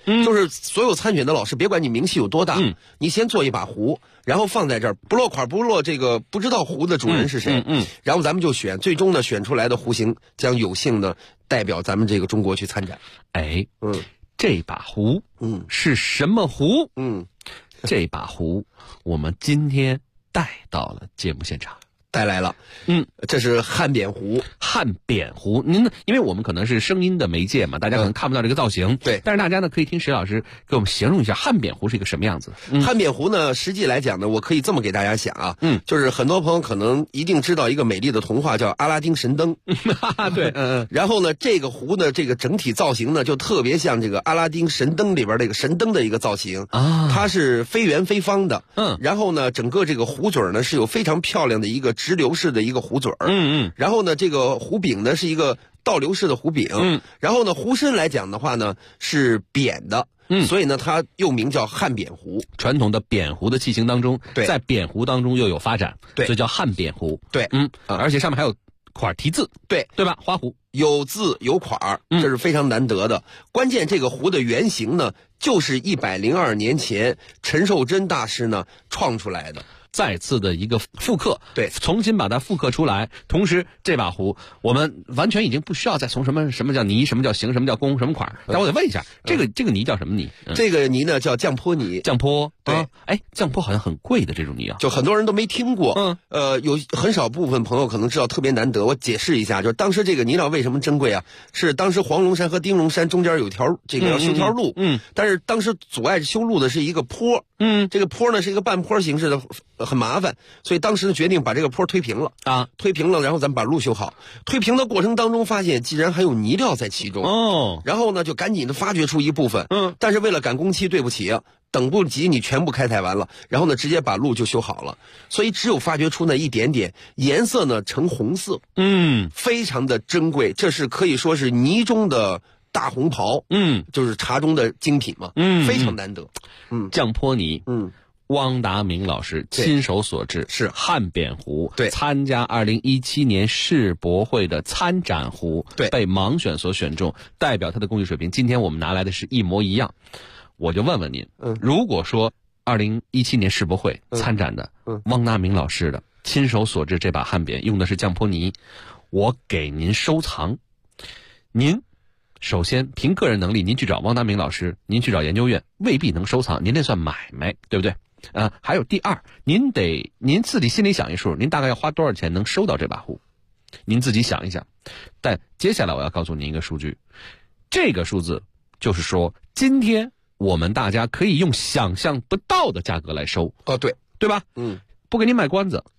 就是所有参选的老师，别管你名气有多大，你先做一把壶，然后放在这儿，不落款不落这个不知道壶的主人是谁，然后咱们就选，最终呢选出来的壶型将有幸的代表咱们这个中国去参展。 这把壶，是什么壶？这把壶我们今天带到了节目现场。 带来了，这是汉扁壶。 汉扁壶，您呢？因为我们可能是声音的媒介嘛，大家可能看不到这个造型。 对， 但是大家呢可以听石老师给我们形容一下汉扁壶是一个什么样子。 汉扁壶呢，实际来讲呢，我可以这么给大家讲啊，就是很多朋友可能一定知道一个美丽的童话叫《阿拉丁神灯》。 对， 然后呢，这个壶呢，这个整体造型呢，就特别像这个《阿拉丁神灯》里边这个神灯的一个造型啊，它是非圆非方的。然后呢，整个这个壶嘴呢是有非常漂亮的一个直流式的一个壶嘴儿，然后呢，这个壶柄呢是一个倒流式的壶柄，然后呢，壶身来讲的话呢是扁的，所以呢它又名叫汉扁壶。 传统的扁壶的器型当中，在扁壶当中又有发展， 对， 所以叫汉扁壶。 对， 而且上面还有款题字， 对吧？花壶有字有款，这是非常难得的。关键这个壶的原型呢，就是102年前陈寿珍大师呢创出来的。 再次的一个复刻， 对， 重新把它复刻出来。同时，这把壶我们完全已经不需要再从什么叫泥，什么叫形，什么叫工，什么款。但我得问一下，这个泥叫什么泥？ 这个泥呢叫降坡泥。 降坡， 对， 降坡好像很贵的这种泥啊， 就很多人都没听过。有很少部分朋友可能知道，特别难得。我解释一下，就是当时这个泥料为什么珍贵啊？是当时黄龙山和丁龙山中间有条这个要修条路，但是当时阻碍修路的是一个坡，这个坡呢是一个半坡形式的。很麻烦，所以当时决定把这个坡推平了啊，推平了，然后咱们把路修好。推平的过程当中，发现竟然还有泥料在其中然后呢就赶紧的发掘出一部分，但是为了赶工期，对不起啊，等不及你全部开采完了，然后呢直接把路就修好了，所以只有发掘出那一点点，颜色呢呈红色，非常的珍贵，这是可以说是泥中的大红袍，就是茶中的精品嘛，非常难得。 降坡泥，汪达明老师亲手所制， 是汉扁壶， 对， 参加2017年世博会的参展壶， 对， 被盲选所选中，代表他的工艺水平。今天我们拿来的是一模一样，我就问问您，如果说2017年世博会参展的汪达明老师的亲手所制这把汉扁用的是降坡泥，我给您收藏，您首先凭个人能力，您去找汪达明老师，您去找研究院未必能收藏，您这算买卖，对不对？还有第二，您自己心里想一数，您大概要花多少钱能收到这把壶？您自己想一想。但接下来我要告诉您一个数据，这个数字就是说，今天我们大家可以用想象不到的价格来收。对吧？不给您卖关子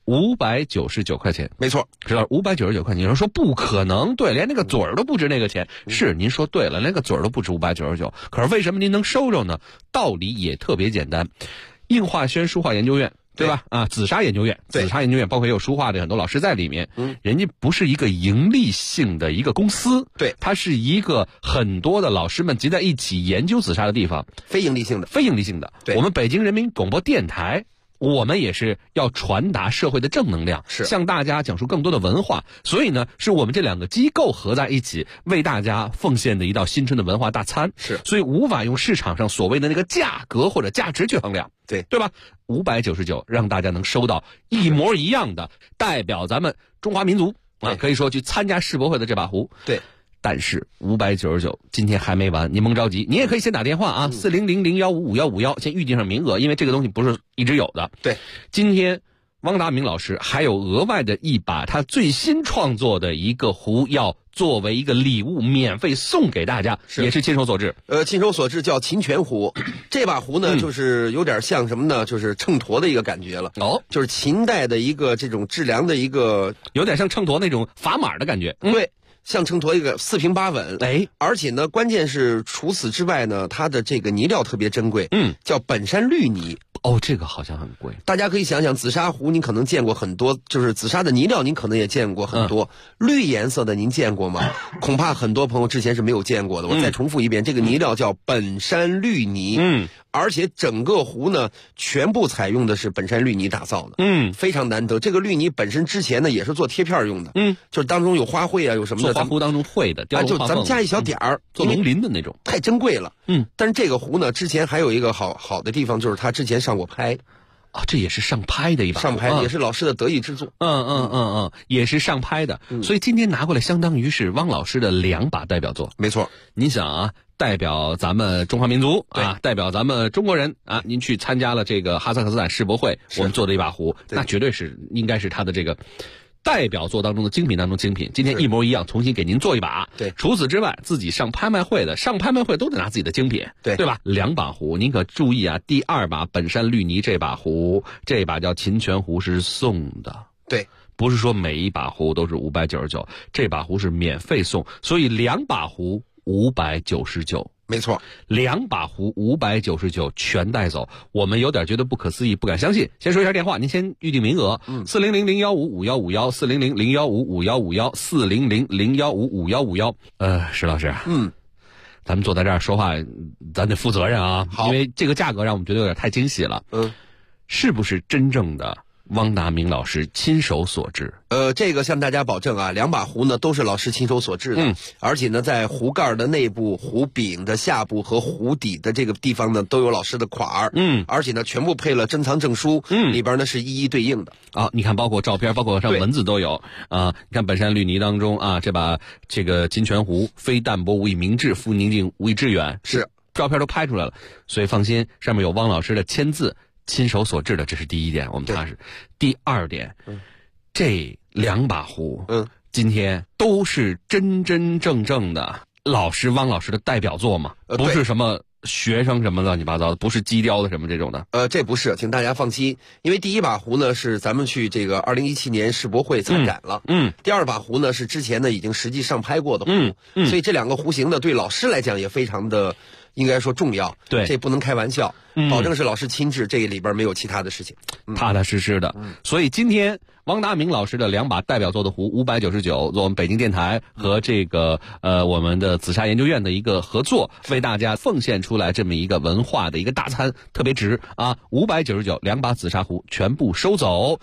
，599块钱， 没错， 知道599块钱。有人说不可能，对，连那个嘴儿都不值那个钱。是，您说对了，连个嘴儿都不值599。可是为什么您能收着呢？道理也特别简单。应化轩书画研究院，对吧？紫砂研究院，紫砂研究院包括也有书画的很多老师在里面。人家不是一个盈利性的一个公司， 对， 它是一个很多的老师们集在一起研究紫砂的地方， 非盈利性的。 对，我们北京人民广播电台，我们也是要传达社会的正能量， 是向大家讲述更多的文化。所以呢，是我们这两个机构合在一起，为大家奉献的一道新春的文化大餐。 是， 所以无法用市场上所谓的那个价格或者价值去衡量，对吧？599让大家能收到一模一样的，代表咱们中华民族可以说去参加世博会的这把壶。 对。 但是599今天还没完，您甭着急，您也可以先打电话啊，4000155151，先预定上名额，因为这个东西不是一直有的。 对， 今天汪达明老师还有额外的一把他最新创作的一个壶，要作为一个礼物免费送给大家，也是亲手所制。 亲手所制叫秦泉壶，这把壶呢，就是有点像什么呢？就是秤砣的一个感觉了。就是秦代的一个这种制量的一个， 有点像秤砣那种砝码的感觉。 对。像秤砣一个4平8稳，而且呢，关键是除此之外呢，它的这个泥料特别珍贵，叫本山绿泥。 这个好像很贵。 大家可以想想，紫砂壶您可能见过很多，就是紫砂的泥料您可能也见过很多，绿颜色的您见过吗？恐怕很多朋友之前是没有见过的。我再重复一遍，这个泥料叫本山绿泥， 而且整个壶呢全部采用的是本山绿泥打造的，非常难得。这个绿泥本身之前呢也是做贴片用的，就是当中有花卉啊，有什么的， 做花壶当中会的， 就咱们加一小点儿， 做龙鳞的那种， 太珍贵了。但是这个壶呢，之前还有一个好的地方，就是它之前上过拍。 啊，这也是上拍的一把， 上拍也是老师的得意之作。 也是上拍的。所以今天拿过来，相当于是汪老师的2把代表作。 没错， 您想啊，代表咱们中华民族啊，代表咱们中国人啊，您去参加了这个哈萨克斯坦世博会，我们做的一把壶，那绝对是应该是他的这个代表作当中的精品当中精品。今天一模一样，重新给您做一把。 对， 除此之外，自己上拍卖会都得拿自己的精品，对吧？2把壶，您可注意啊，第2把本山绿泥这把壶，这把叫秦泉壶是送的。 对， 不是说每一把壶都是599，这把壶是免费送，所以2把壶599。 没错 ，2把壶599全带走，我们有点觉得不可思议，不敢相信。先说一下电话，您先预定名额，400-015-5151，400-015-5151，400-015-5151。石老师，咱们坐在这儿说话，咱得负责任啊，因为这个价格让我们觉得有点太惊喜了。是不是真正的汪达明老师亲手所制？ 这个向大家保证啊，2把壶呢都是老师亲手所制的，而且呢在壶盖的内部、壶柄的下部和壶底的这个地方呢都有老师的款儿，而且呢全部配了珍藏证书，里边呢是一一对应的啊。你看，包括照片，包括上文字都有啊。你看本山绿泥当中啊，这把这个金泉壶，非淡泊无以明志，复宁静无以致远， 是照片都拍出来了，所以放心，上面有汪老师的签字。亲手所制的，这是第1点，我们踏实。第2点，这2把壶，今天都是真真正正的汪老师的代表作嘛，不是什么学生什么乱七八糟的，不是机雕的什么这种的。 这不是，请大家放心，因为第1把壶呢是咱们去这个2017年世博会参展了，第2把壶呢是之前呢已经实际上拍过的壶，所以这2个壶型呢对老师来讲也非常的应该说重要， 对， 这不能开玩笑，保证是老师亲制，这里边没有其他的事情， 踏踏实实的。所以今天汪达明老师的2把代表作的壶599，做我们北京电台和这个我们的紫砂研究院的一个合作，为大家奉献出来这么一个文化的一个大餐，特别值啊！599，2把紫砂壶全部收走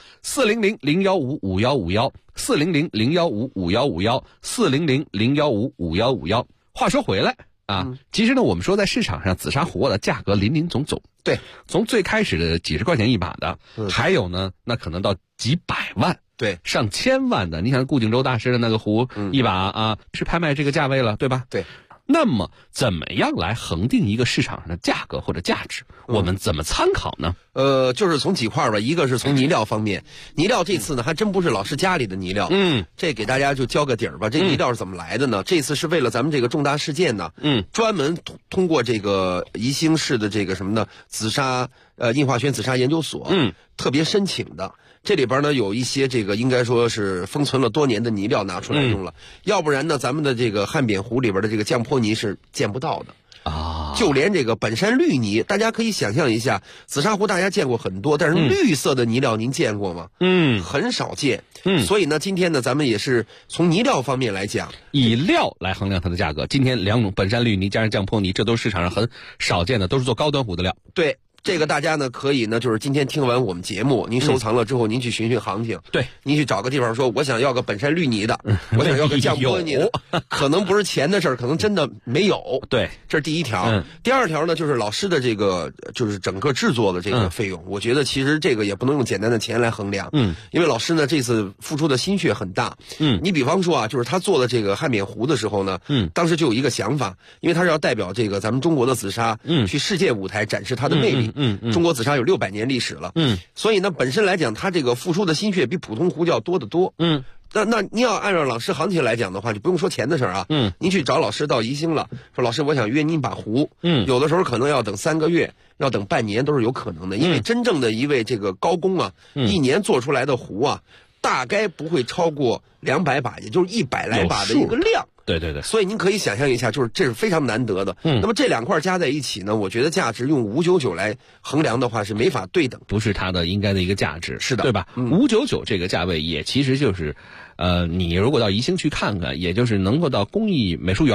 ，400-015-5151，400-015-5151，400-015-5151。话说回来。其实呢，我们说在市场上紫砂壶的价格林林总总， 对， 从最开始的几十块钱一把的，还有呢，那可能到几百万， 对， 上千万的。你想顾景舟大师的那个壶，一把啊，是拍卖这个价位了，对吧？ 对。 那么，怎么样来恒定一个市场上的价格或者价值？我们怎么参考呢？ 就是从几块吧，一个是从泥料方面，泥料这次呢还真不是老师家里的泥料，这给大家就交个底儿吧。这泥料是怎么来的呢？这次是为了咱们这个重大事件呢，专门通过这个宜兴市的这个什么呢，紫砂印化学紫砂研究所，特别申请的。这里边呢有一些这个应该说是封存了多年的泥料拿出来用了，要不然呢咱们的这个汉扁壶里边的这个降坡泥是见不到的啊。就连这个本山绿泥，大家可以想象一下，紫砂壶大家见过很多，但是绿色的泥料您见过吗？很少见。所以呢今天呢咱们也是从泥料方面来讲， 以料来衡量它的价格。今天2种本山绿泥加上降坡泥，这都是市场上很少见的，都是做高端壶的料。 对。这个大家呢可以呢，就是今天听完我们节目，您收藏了之后，您去寻寻行情。 对， 您去找个地方说，我想要个本山绿泥的，我想要个降坡泥的，可能不是钱的事儿，可能真的没有。 对， 这是第1条。第2条呢，就是老师的这个就是整个制作的这个费用，我觉得其实这个也不能用简单的钱来衡量。因为老师呢这次付出的心血很大。你比方说啊，就是他做的这个汉扁壶的时候呢，当时就有一个想法，因为他是要代表这个咱们中国的紫砂，去世界舞台展示它的魅力。中国紫砂有600年历史了，所以呢，本身来讲，它这个付出的心血比普通壶要多得多，那你要按照老师行情来讲的话，就不用说钱的事儿啊，您去找老师到宜兴了，说老师我想约您把壶，有的时候可能要等3个月，要等半年都是有可能的，因为真正的一位这个高工啊，1年做出来的壶啊，大概不会超过200把，也就是100来把的一个量。 对对对， 所以您可以想象一下，就是这是非常难得的。那么这2块加在一起呢，我觉得价值用599来衡量的话是没法对等， 不是它的应该的一个价值。 是的， 对吧？599这个价位也其实就是，你如果到宜兴去看看，也就是能够到工艺美术园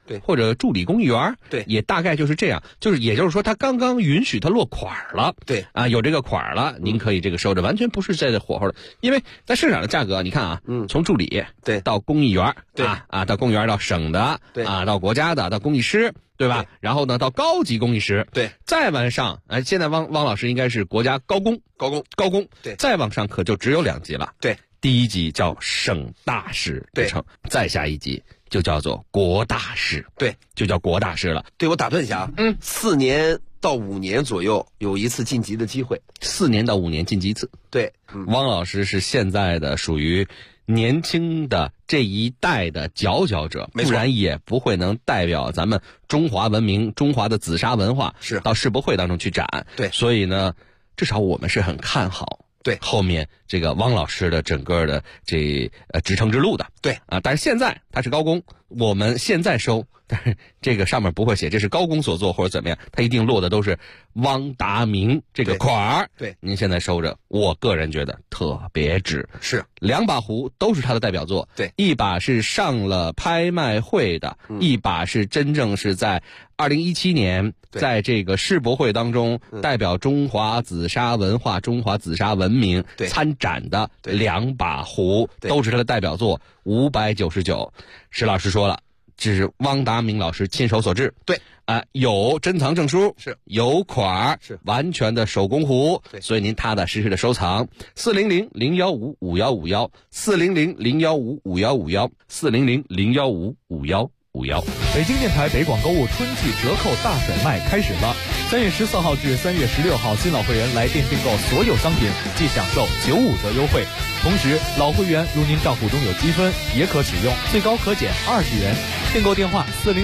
对， 或者助理公益员， 对， 也大概就是这样，也就是说，他刚刚允许他落款了， 对啊，有这个款了，您可以这个收着，完全不是在这火候的，因为在市场的价格，你看啊，从助理对到公益员， 对到公益员到省的， 对啊，到国家的，到公益师。对吧？然后呢，到高级公益师， 对， 再往上，现在汪老师应该是国家高工， 对， 再往上可就只有2级了， 对， 第1级叫省大使之称，再下一级就叫做国大使， 对， 就叫国大使了。 对，我打断一下啊，4年到5年左右有一次晋级的机会 ，4年到5年晋级1次， 对， 汪老师是现在的属于年轻的这一代的佼佼者，不然也不会能代表咱们中华文明、中华的紫砂文化到世博会当中去展。 对， 所以呢，至少我们是很看好对后面这个汪老师的整个的这职称之路的。 对啊，但是现在他是高工，我们现在收，但是这个上面不会写这是高工所做或者怎么样，他一定落的都是汪达明这个款儿。 对， 您现在收着，我个人觉得特别值。 是 2把壶都是他的代表作， 对， 一把是上了拍卖会的，一把是真正是在2017年在这个世博会当中代表中华紫砂文化、中华紫砂文明参展的2把壶，都是他的代表作，599。石老师说了，这是汪达明老师亲手所制， 对， 有珍藏证书， 是有款， 是完全的手工壶， 对， 所以您踏踏实实的收藏。400-015-5151，400-015-5151，400-015-5151。 北京电台北广购物春季折扣大甩卖开始了，3月14号至3月16号，新老会员来店订购所有商品即享受95折优惠。同时，老会员如您账户中有积分，也可使用，最高可减20元。订购电话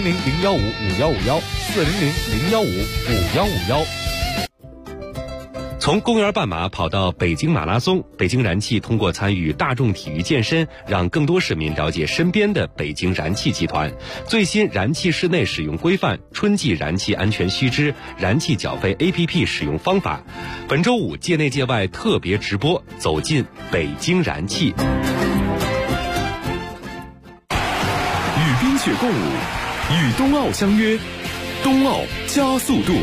400-015-5151，400-015-5151。 从公园半马跑到北京马拉松，北京燃气通过参与大众体育健身，让更多市民了解身边的北京燃气集团最新燃气室内使用规范、春季燃气安全须知、燃气缴费 APP 使用方法。本周5界内界外特别直播，走进北京燃气。 与冰雪共舞，与冬奥相约，冬奥加速度。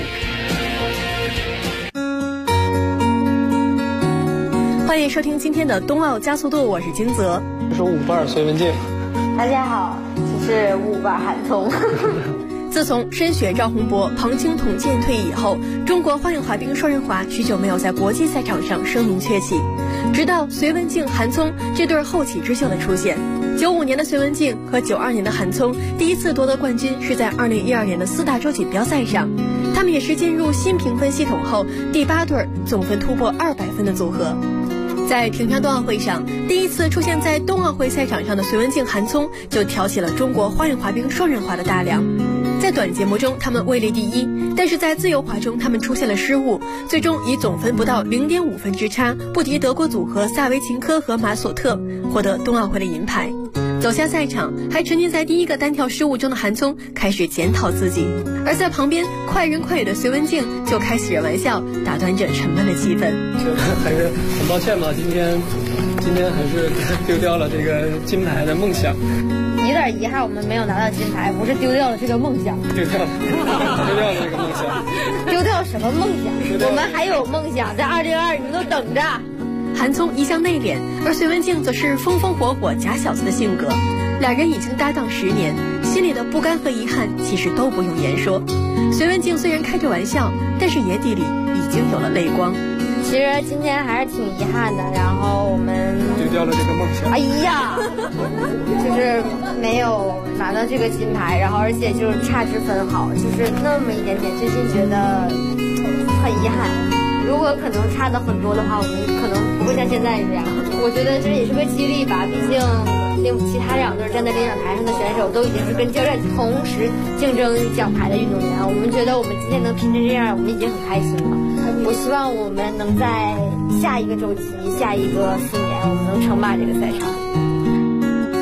欢迎收听今天的冬奥加速度，我是金泽。 我是582隋文静。 大家好，我是582韩聪。 自从申雪、赵宏博、庞青统剑退役以后，中国花样滑冰双人滑许久没有在国际赛场上声名鹊起，直到隋文静、韩聪这对后起之秀的出现。95年的隋文静和92年的韩聪第一次夺得冠军是在2012年的4大洲锦标赛上，他们也是进入新评分系统后第8对总分突破200分的组合。在平昌冬奥会上，第一次出现在冬奥会赛场上的隋文静、韩聪就挑起了中国花样滑冰双人滑的大梁。在短节目中他们位列第一，但是在自由滑中他们出现了失误，最终以总分不到0.5分之差不敌德国组合萨维琴科和马索特，获得冬奥会的银牌。走下赛场，还沉浸在第一个单跳失误中的韩聪开始检讨自己，而在旁边快人快语的隋文静就开起了玩笑，打断着沉闷的气氛。 还是很抱歉吧，今天还是丢掉了这个金牌的梦想。 有点遗憾，我们没有拿到金牌，不是丢掉了这个梦想， 丢掉了这个梦想。 丢掉什么梦想？我们还有梦想，在2022你们都等着。 韩聪一向内敛，而隋文静则是风风火火假小子的性格。两人已经搭档10年，心里的不甘和遗憾其实都不用言说。隋文静虽然开着玩笑，但是眼底里已经有了泪光。 其实今天还是挺遗憾的，然后我们丢掉了这个梦想。 哎呀，就是没有拿到这个金牌，然后而且就是差之分毫，就是那么一点点，最近觉得很遗憾。如果可能差的很多的话，我们可能不会像现在这样。我觉得这也是个激励吧，毕竟其他2对站在领奖台上的选手都已经是跟教练同时竞争奖牌的运动员，我们觉得我们今天能拼成这样，我们已经很开心了。我希望我们能在下一个周期、下一个4年，我们能称霸这个赛场。 虽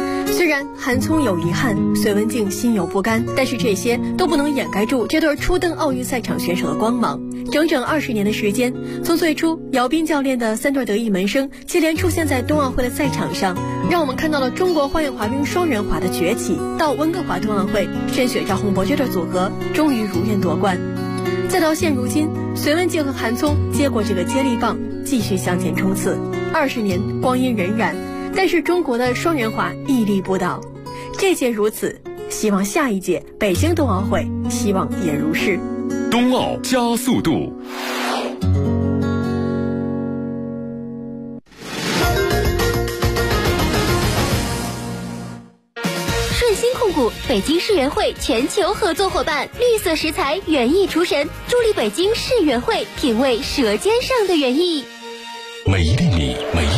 然，韩聪有遗憾，隋文静心有不甘，但是这些都不能掩盖住这对初登奥运赛场选手的光芒。整整20年的时间，从最初姚斌教练的3对得意门生接连出现在冬奥会的赛场上，让我们看到了中国花样滑冰双人滑的崛起，到温哥华冬奥会，申雪赵宏博这对组合终于如愿夺冠，再到现如今，隋文静和韩聪接过这个接力棒，继续向前冲刺。20年光阴荏苒，但是中国的双人滑屹立不倒。这届如此，希望下一届北京冬奥会希望也如是。 冬奥加速度。 顺心控股北京世园会全球合作伙伴，绿色食材园艺厨神，助力北京世园会品味舌尖上的园艺。 每一粒米，每